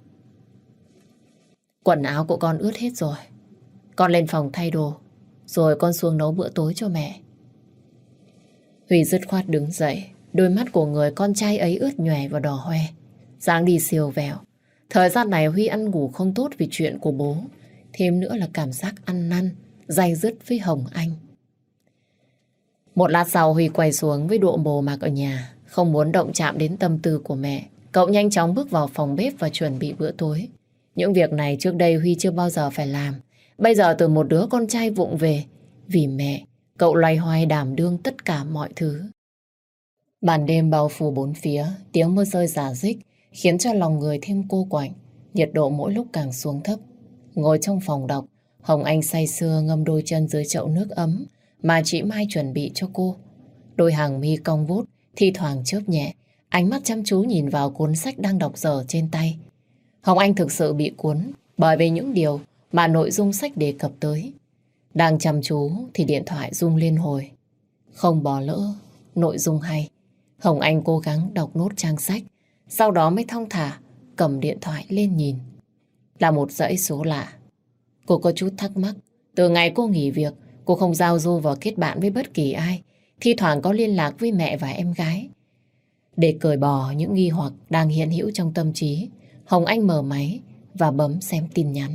Quần áo của con ướt hết rồi. Con lên phòng thay đồ, rồi con xuống nấu bữa tối cho mẹ. Huy dứt khoát đứng dậy. Đôi mắt của người con trai ấy ướt nhòe và đỏ hoe, dáng đi siêu vẹo. Thời gian này Huy ăn ngủ không tốt vì chuyện của bố, thêm nữa là cảm giác ăn năn day dứt với Hồng Anh. Một lát sau Huy quay xuống với bộ đồ mặc ở nhà, không muốn động chạm đến tâm tư của mẹ. Cậu nhanh chóng bước vào phòng bếp và chuẩn bị bữa tối. Những việc này trước đây Huy chưa bao giờ phải làm. Bây giờ từ một đứa con trai vụng về, vì mẹ, cậu loay hoay đảm đương tất cả mọi thứ. Màn đêm bao phủ bốn phía, tiếng mưa rơi rả rích khiến cho lòng người thêm cô quạnh. Nhiệt độ mỗi lúc càng xuống thấp. Ngồi trong phòng đọc, Hồng Anh say sưa ngâm đôi chân dưới chậu nước ấm mà chị Mai chuẩn bị cho cô. Đôi hàng mi cong vút, thi thoảng chớp nhẹ, ánh mắt chăm chú nhìn vào cuốn sách đang đọc dở trên tay. Hồng Anh thực sự bị cuốn bởi vì những điều mà nội dung sách đề cập tới. Đang chăm chú thì điện thoại rung liên hồi. Không bỏ lỡ nội dung hay, Hồng Anh cố gắng đọc nốt trang sách, sau đó mới thong thả cầm điện thoại lên nhìn. Là một dãy số lạ. Cô có chút thắc mắc. Từ ngày cô nghỉ việc, cô không giao du và kết bạn với bất kỳ ai. Thi thoảng có liên lạc với mẹ và em gái. Để cởi bỏ những nghi hoặc đang hiện hữu trong tâm trí, Hồng Anh mở máy, và bấm xem tin nhắn.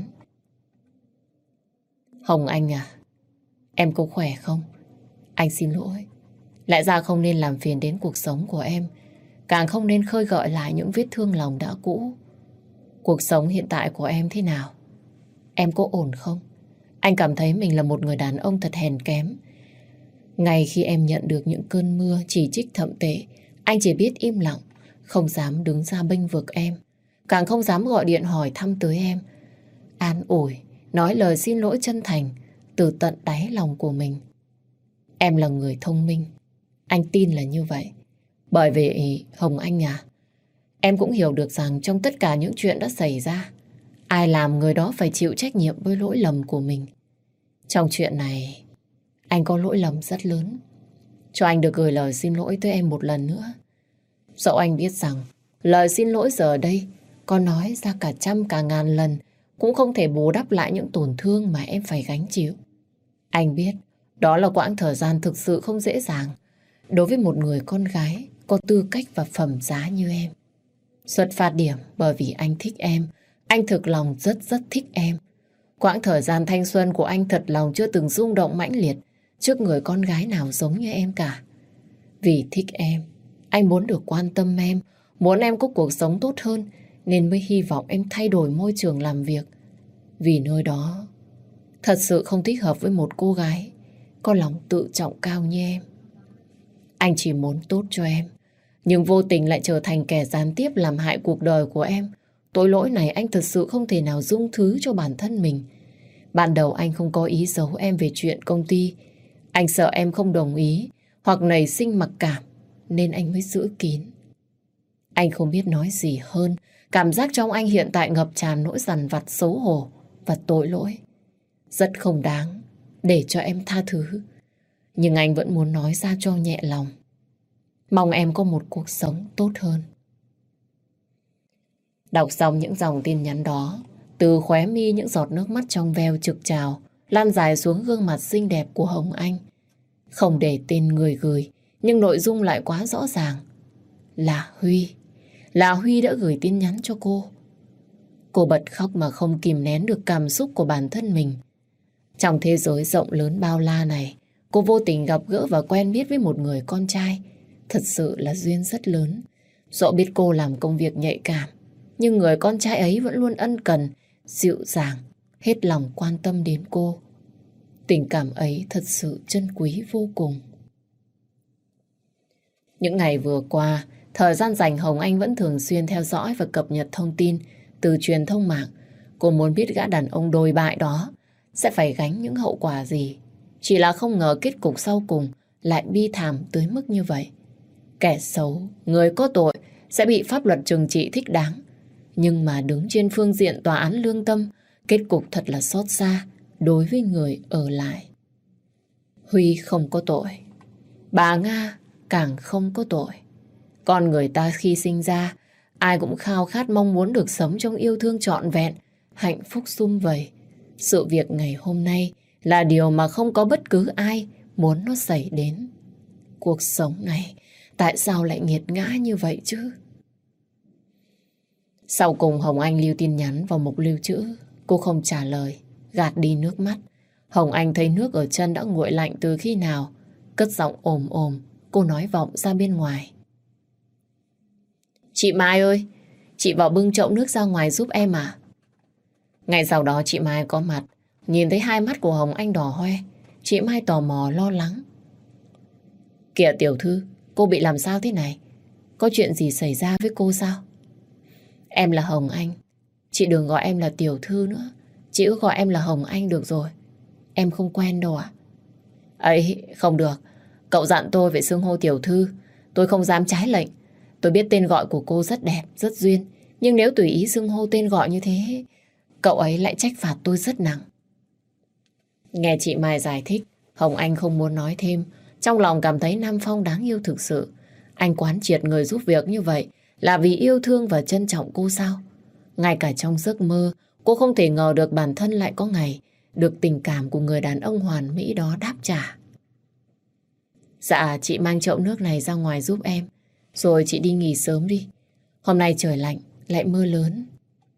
Hồng Anh à, em có khỏe không? Anh xin lỗi. Lẽ ra không nên làm phiền đến cuộc sống của em, càng không nên khơi gợi lại những vết thương lòng đã cũ. Cuộc sống hiện tại của em thế nào? Em có ổn không? Anh cảm thấy mình là một người đàn ông thật hèn kém. Ngay khi em nhận được những cơn mưa chỉ trích thậm tệ, anh chỉ biết im lặng, không dám đứng ra bênh vực em, càng không dám gọi điện hỏi thăm tới em, an ủi, nói lời xin lỗi chân thành từ tận đáy lòng của mình. Em là người thông minh, anh tin là như vậy. Bởi vì Hồng Anh à, em cũng hiểu được rằng trong tất cả những chuyện đã xảy ra, ai làm người đó phải chịu trách nhiệm với lỗi lầm của mình. Trong chuyện này, anh có lỗi lầm rất lớn. Cho anh được gửi lời xin lỗi tới em một lần nữa. Dẫu anh biết rằng lời xin lỗi giờ đây có nói ra cả trăm cả ngàn lần cũng không thể bù đắp lại những tổn thương mà em phải gánh chịu. Anh biết đó là quãng thời gian thực sự không dễ dàng đối với một người con gái có tư cách và phẩm giá như em. Xuất phát điểm bởi vì anh thích em, anh thực lòng rất rất thích em. Quãng thời gian thanh xuân của anh thật lòng chưa từng rung động mãnh liệt trước người con gái nào giống như em cả. Vì thích em, anh muốn được quan tâm em, muốn em có cuộc sống tốt hơn, nên mới hy vọng em thay đổi môi trường làm việc. Vì nơi đó thật sự không thích hợp với một cô gái có lòng tự trọng cao như em. Anh chỉ muốn tốt cho em, nhưng vô tình lại trở thành kẻ gián tiếp làm hại cuộc đời của em. Tội lỗi này anh thật sự không thể nào dung thứ cho bản thân mình. Ban đầu anh không có ý giấu em về chuyện công ty. Anh sợ em không đồng ý hoặc nảy sinh mặc cảm nên anh mới giữ kín. Anh không biết nói gì hơn. Cảm giác trong anh hiện tại ngập tràn nỗi dằn vặt xấu hổ và tội lỗi. Rất không đáng để cho em tha thứ. Nhưng anh vẫn muốn nói ra cho nhẹ lòng. Mong em có một cuộc sống tốt hơn. Đọc xong những dòng tin nhắn đó, từ khóe mi những giọt nước mắt trong veo trực trào lan dài xuống gương mặt xinh đẹp của Hồng Anh. Không để tên người gửi, nhưng nội dung lại quá rõ ràng. Là Huy. Là Huy đã gửi tin nhắn cho cô. Cô bật khóc mà không kìm nén được cảm xúc của bản thân mình. Trong thế giới rộng lớn bao la này, cô vô tình gặp gỡ và quen biết với một người con trai. Thật sự là duyên rất lớn. Dẫu biết cô làm công việc nhạy cảm, nhưng người con trai ấy vẫn luôn ân cần, dịu dàng, hết lòng quan tâm đến cô. Tình cảm ấy thật sự trân quý vô cùng. Những ngày vừa qua, thời gian rảnh Hồng Anh vẫn thường xuyên theo dõi và cập nhật thông tin từ truyền thông mạng. Cô muốn biết gã đàn ông đồi bại đó sẽ phải gánh những hậu quả gì. Chỉ là không ngờ kết cục sau cùng lại bi thảm tới mức như vậy. Kẻ xấu, người có tội sẽ bị pháp luật trừng trị thích đáng. Nhưng mà đứng trên phương diện tòa án lương tâm, kết cục thật là xót xa đối với người ở lại. Huy không có tội, bà Nga càng không có tội. Con người ta khi sinh ra, ai cũng khao khát mong muốn được sống trong yêu thương trọn vẹn, hạnh phúc sum vầy. Sự việc ngày hôm nay là điều mà không có bất cứ ai muốn nó xảy đến. Cuộc sống này tại sao lại nghiệt ngã như vậy chứ? Sau cùng Hồng Anh lưu tin nhắn vào mục lưu trữ. Cô không trả lời, gạt đi nước mắt. Hồng Anh thấy nước ở chân đã nguội lạnh từ khi nào. Cất giọng ồm ồm, cô nói vọng ra bên ngoài. Chị Mai ơi, chị vào bưng chậu nước ra ngoài giúp em à? Ngay sau đó chị Mai có mặt, nhìn thấy hai mắt của Hồng Anh đỏ hoe. Chị Mai tò mò lo lắng. Kìa tiểu thư, cô bị làm sao thế này? Có chuyện gì xảy ra với cô sao? Em là Hồng Anh. Chị đừng gọi em là tiểu thư nữa. Chị cứ gọi em là Hồng Anh được rồi. Em không quen đâu ạ. Ấy, không được. Cậu dặn tôi phải xưng hô tiểu thư. Tôi không dám trái lệnh. Tôi biết tên gọi của cô rất đẹp, rất duyên. Nhưng nếu tùy ý xưng hô tên gọi như thế, cậu ấy lại trách phạt tôi rất nặng. Nghe chị Mai giải thích, Hồng Anh không muốn nói thêm. Trong lòng cảm thấy Nam Phong đáng yêu thực sự. Anh quán triệt người giúp việc như vậy là vì yêu thương và trân trọng cô sao? Ngay cả trong giấc mơ, cô không thể ngờ được bản thân lại có ngày được tình cảm của người đàn ông hoàn mỹ đó đáp trả. Dạ, chị mang chậu nước này ra ngoài giúp em, rồi chị đi nghỉ sớm đi. Hôm nay trời lạnh, lại mưa lớn.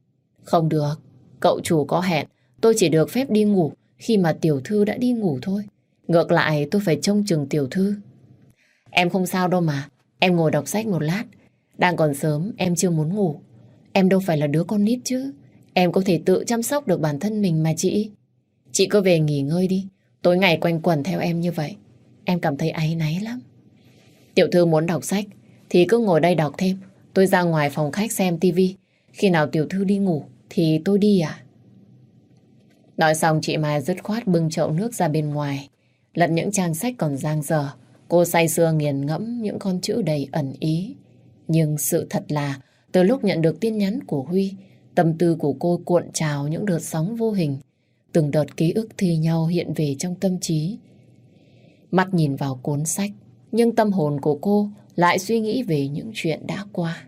Không được, cậu chủ có hẹn, tôi chỉ được phép đi ngủ khi mà tiểu thư đã đi ngủ thôi. Ngược lại tôi phải trông chừng tiểu thư. Em không sao đâu mà, em ngồi đọc sách một lát. Đang còn sớm, em chưa muốn ngủ. Em đâu phải là đứa con nít chứ. Em có thể tự chăm sóc được bản thân mình mà chị. Chị cứ về nghỉ ngơi đi. Tối ngày quanh quẩn theo em như vậy, em cảm thấy áy náy lắm. Tiểu thư muốn đọc sách thì cứ ngồi đây đọc thêm. Tôi ra ngoài phòng khách xem tivi. Khi nào tiểu thư đi ngủ thì tôi đi à? Nói xong chị Mai dứt khoát bưng chậu nước ra bên ngoài. Lật những trang sách còn dang dở. Cô say sưa nghiền ngẫm những con chữ đầy ẩn ý. Nhưng sự thật là từ lúc nhận được tin nhắn của Huy, tâm tư của cô cuộn trào những đợt sóng vô hình. Từng đợt ký ức thi nhau hiện về trong tâm trí. Mắt nhìn vào cuốn sách, nhưng tâm hồn của cô lại suy nghĩ về những chuyện đã qua.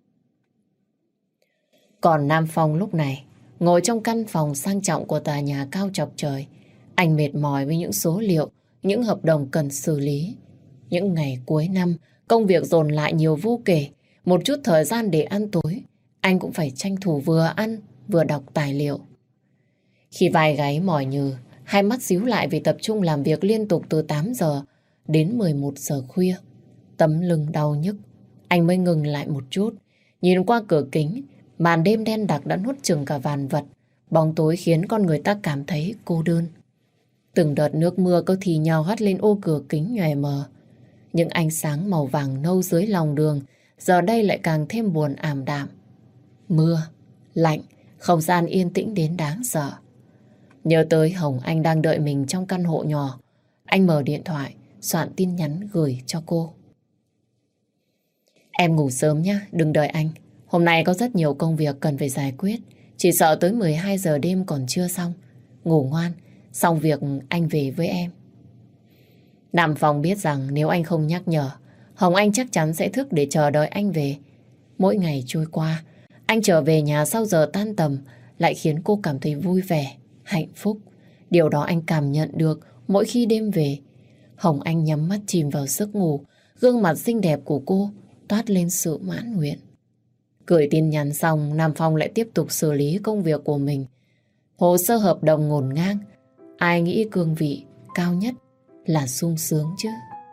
Còn Nam Phong lúc này, ngồi trong căn phòng sang trọng của tòa nhà cao chọc trời. Anh mệt mỏi với những số liệu, những hợp đồng cần xử lý. Những ngày cuối năm, công việc dồn lại nhiều vô kể. Một chút thời gian để ăn tối, anh cũng phải tranh thủ vừa ăn, vừa đọc tài liệu. Khi vai gáy mỏi nhừ, hai mắt díu lại vì tập trung làm việc liên tục từ 8 giờ đến 11 giờ khuya. Tấm lưng đau nhức, anh mới ngừng lại một chút. Nhìn qua cửa kính, màn đêm đen đặc đã nuốt chửng cả vạn vật. Bóng tối khiến con người ta cảm thấy cô đơn. Từng đợt nước mưa có thì nhào hắt lên ô cửa kính nhòe mờ. Những ánh sáng màu vàng nâu dưới lòng đường giờ đây lại càng thêm buồn ảm đạm. Mưa, lạnh, không gian yên tĩnh đến đáng sợ. Nhớ tới Hồng Anh đang đợi mình trong căn hộ nhỏ, anh mở điện thoại, soạn tin nhắn gửi cho cô. Em ngủ sớm nhé, đừng đợi anh. Hôm nay có rất nhiều công việc cần phải giải quyết. Chỉ sợ tới 12 giờ đêm còn chưa xong. Ngủ ngoan, xong việc anh về với em. Nam Phong biết rằng nếu anh không nhắc nhở, Hồng Anh chắc chắn sẽ thức để chờ đợi anh về. Mỗi ngày trôi qua, anh trở về nhà sau giờ tan tầm lại khiến cô cảm thấy vui vẻ, hạnh phúc. Điều đó anh cảm nhận được mỗi khi đêm về. Hồng Anh nhắm mắt chìm vào giấc ngủ, gương mặt xinh đẹp của cô toát lên sự mãn nguyện. Gửi tin nhắn xong, Nam Phong lại tiếp tục xử lý công việc của mình. Hồ sơ hợp đồng ngổn ngang, ai nghĩ cương vị cao nhất là sung sướng chứ.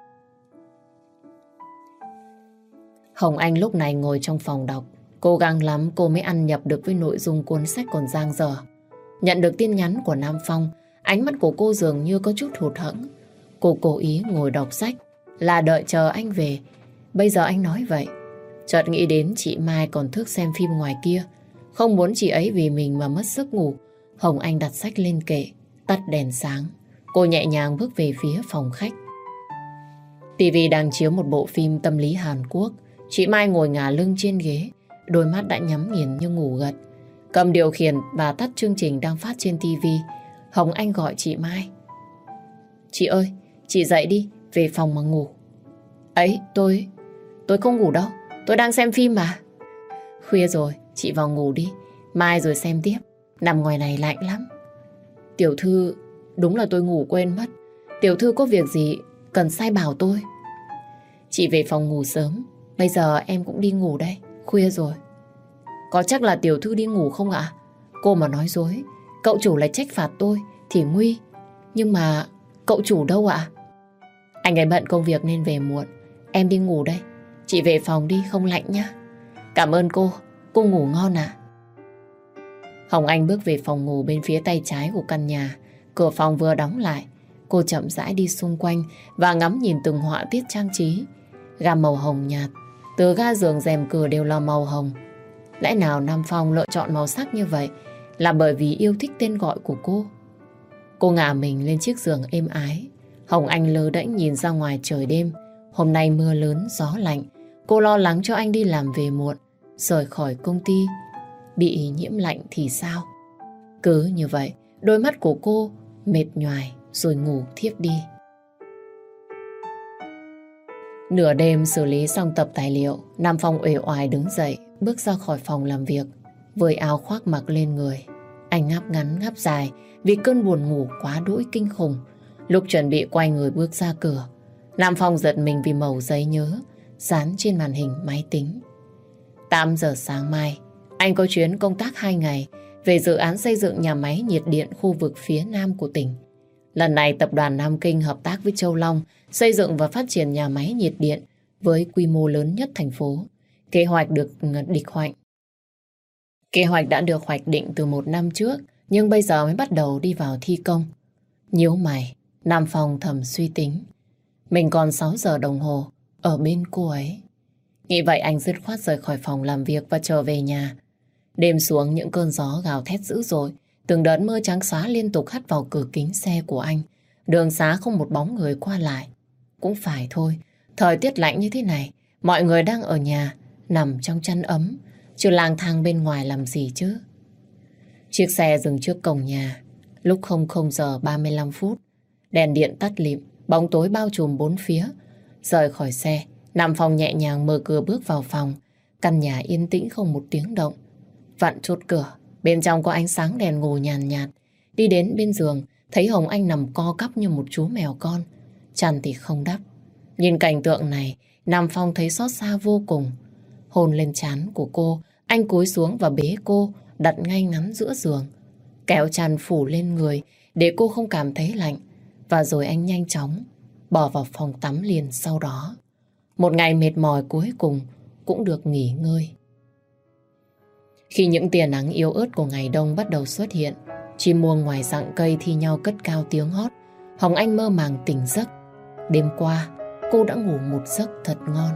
Hồng Anh lúc này ngồi trong phòng đọc. Cố gắng lắm cô mới ăn nhập được với nội dung cuốn sách còn dang dở. Nhận được tin nhắn của Nam Phong, ánh mắt của cô dường như có chút hụt hẫng. Cô cố ý ngồi đọc sách là đợi chờ anh về. Bây giờ anh nói vậy, chợt nghĩ đến chị Mai còn thức xem phim ngoài kia. Không muốn chị ấy vì mình mà mất giấc ngủ, Hồng Anh đặt sách lên kệ, tắt đèn sáng. Cô nhẹ nhàng bước về phía phòng khách. TV đang chiếu một bộ phim tâm lý Hàn Quốc. Chị Mai ngồi ngả lưng trên ghế, đôi mắt đã nhắm nghiền như ngủ gật. Cầm điều khiển và tắt chương trình đang phát trên TV. Hồng Anh gọi chị Mai. Chị ơi, chị dậy đi, về phòng mà ngủ. Ấy, tôi không ngủ đâu, tôi đang xem phim mà. Khuya rồi, chị vào ngủ đi, mai rồi xem tiếp. Nằm ngoài này lạnh lắm. Tiểu thư, đúng là tôi ngủ quên mất. Tiểu thư có việc gì cần sai bảo tôi. Chị về phòng ngủ sớm, bây giờ em cũng đi ngủ đây, khuya rồi. Có chắc là tiểu thư đi ngủ không ạ? Cô mà nói dối, cậu chủ lại trách phạt tôi thì nguy. Nhưng mà cậu chủ đâu ạ? Anh ấy bận công việc nên về muộn. Em đi ngủ đây, chị về phòng đi không lạnh nhá. Cảm ơn cô ngủ ngon ạ. Hồng Anh bước về phòng ngủ bên phía tay trái của căn nhà. Cửa phòng vừa đóng lại, cô chậm rãi đi xung quanh và ngắm nhìn từng họa tiết trang trí. Gam màu hồng nhạt, từ ga giường rèm cửa đều là màu hồng. Lẽ nào Nam Phong lựa chọn màu sắc như vậy là bởi vì yêu thích tên gọi của cô? Cô ngả mình lên chiếc giường êm ái. Hồng Anh lơ đễnh nhìn ra ngoài trời đêm. Hôm nay mưa lớn, gió lạnh. Cô lo lắng cho anh đi làm về muộn, rời khỏi công ty, bị nhiễm lạnh thì sao? Cứ như vậy, đôi mắt của cô mệt nhoài rồi ngủ thiếp đi. Nửa đêm xử lý xong tập tài liệu, Nam Phong uể oải đứng dậy, bước ra khỏi phòng làm việc, với áo khoác mặc lên người. Anh ngáp ngắn ngáp dài vì cơn buồn ngủ quá đỗi kinh khủng. Lúc chuẩn bị quay người bước ra cửa, Nam Phong giật mình vì mẩu giấy nhớ dán trên màn hình máy tính. 8 giờ sáng mai, Anh có chuyến công tác 2 ngày về dự án xây dựng nhà máy nhiệt điện khu vực phía Nam của tỉnh. Lần này tập đoàn Nam Kinh hợp tác với Châu Long xây dựng và phát triển nhà máy nhiệt điện với quy mô lớn nhất thành phố. Kế hoạch được địch hoạch. Kế hoạch đã được hoạch định từ 1 năm trước, nhưng bây giờ mới bắt đầu đi vào thi công. Nhíu mày, Nam Phong thầm suy tính. Mình còn 6 giờ đồng hồ ở bên cô ấy. Nghĩ vậy anh dứt khoát rời khỏi phòng làm việc và trở về nhà. Đêm xuống những cơn gió gào thét dữ dội, từng đợt mưa trắng xóa liên tục hắt vào cửa kính xe của anh. Đường xá không một bóng người qua lại. Cũng phải thôi, thời tiết lạnh như thế này, mọi người đang ở nhà, nằm trong chăn ấm, chứ lang thang bên ngoài làm gì chứ. Chiếc xe dừng trước cổng nhà, lúc 00 giờ 35 phút. Đèn điện tắt lịm, bóng tối bao trùm bốn phía. Rời khỏi xe, Nam Phong nhẹ nhàng mở cửa bước vào phòng. Căn nhà yên tĩnh không một tiếng động. Vặn chốt cửa, bên trong có ánh sáng đèn ngủ nhàn nhạt. Đi đến bên giường, thấy Hồng Anh nằm co cắp như một chú mèo con. Chăn thì không đắp. Nhìn cảnh tượng này, Nam Phong thấy xót xa vô cùng. Hôn lên trán của cô, anh cúi xuống và bế cô, đặt ngay ngắn giữa giường. Kéo chăn phủ lên người để cô không cảm thấy lạnh. Và rồi anh nhanh chóng bỏ vào phòng tắm liền sau đó. Một ngày mệt mỏi cuối cùng cũng được nghỉ ngơi. Khi những tia nắng yếu ớt của ngày đông bắt đầu xuất hiện, chim muông ngoài rặng cây thi nhau cất cao tiếng hót. Hồng Anh mơ màng tỉnh giấc. Đêm qua, cô đã ngủ một giấc thật ngon.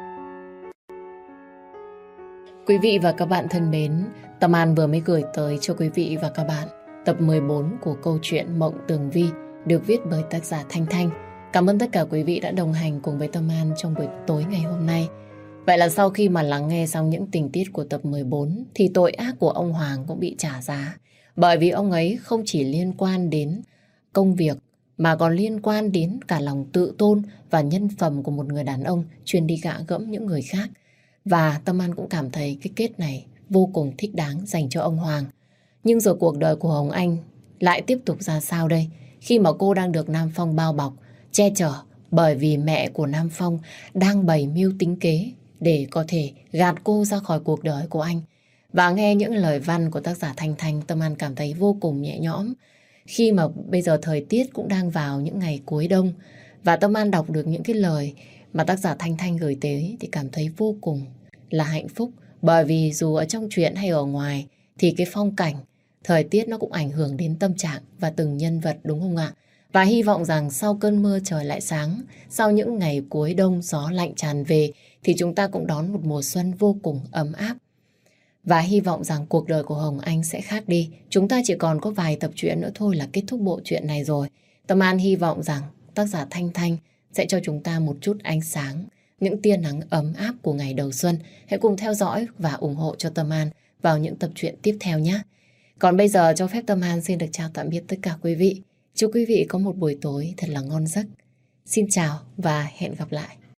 Quý vị và các bạn thân mến, Tâm An vừa mới gửi tới cho quý vị và các bạn tập 14 của câu chuyện Mộng Tường Vi được viết bởi tác giả Thanh Thanh. Cảm ơn tất cả quý vị đã đồng hành cùng với Tâm An trong buổi tối ngày hôm nay. Vậy là sau khi mà lắng nghe xong những tình tiết của tập 14 thì tội ác của ông Hoàng cũng bị trả giá. Bởi vì ông ấy không chỉ liên quan đến công việc mà còn liên quan đến cả lòng tự tôn và nhân phẩm của một người đàn ông chuyên đi gạ gẫm những người khác. Và Tâm An cũng cảm thấy cái kết này vô cùng thích đáng dành cho ông Hoàng. Nhưng rồi cuộc đời của Hồng Anh lại tiếp tục ra sao đây? Khi mà cô đang được Nam Phong bao bọc, che chở bởi vì mẹ của Nam Phong đang bày mưu tính kế để có thể gạt cô ra khỏi cuộc đời của anh. Và nghe những lời văn của tác giả Thanh Thanh, Tâm An cảm thấy vô cùng nhẹ nhõm. Khi mà bây giờ thời tiết cũng đang vào những ngày cuối đông và Tâm An đọc được những cái lời mà tác giả Thanh Thanh gửi tới thì cảm thấy vô cùng là hạnh phúc. Bởi vì dù ở trong truyện hay ở ngoài thì cái phong cảnh, thời tiết nó cũng ảnh hưởng đến tâm trạng và từng nhân vật, đúng không ạ? Và hy vọng rằng sau cơn mưa trời lại sáng, sau những ngày cuối đông gió lạnh tràn về thì chúng ta cũng đón một mùa xuân vô cùng ấm áp. Và hy vọng rằng cuộc đời của Hồng Anh sẽ khác đi. Chúng ta chỉ còn có vài tập truyện nữa thôi là kết thúc bộ truyện này rồi. Tâm An hy vọng rằng tác giả Thanh Thanh sẽ cho chúng ta một chút ánh sáng, những tia nắng ấm áp của ngày đầu xuân. Hãy cùng theo dõi và ủng hộ cho Tâm An vào những tập truyện tiếp theo nhé. Còn bây giờ cho phép Tâm An xin được chào tạm biệt tất cả quý vị. Chúc quý vị có một buổi tối thật là ngon giấc. Xin chào và hẹn gặp lại.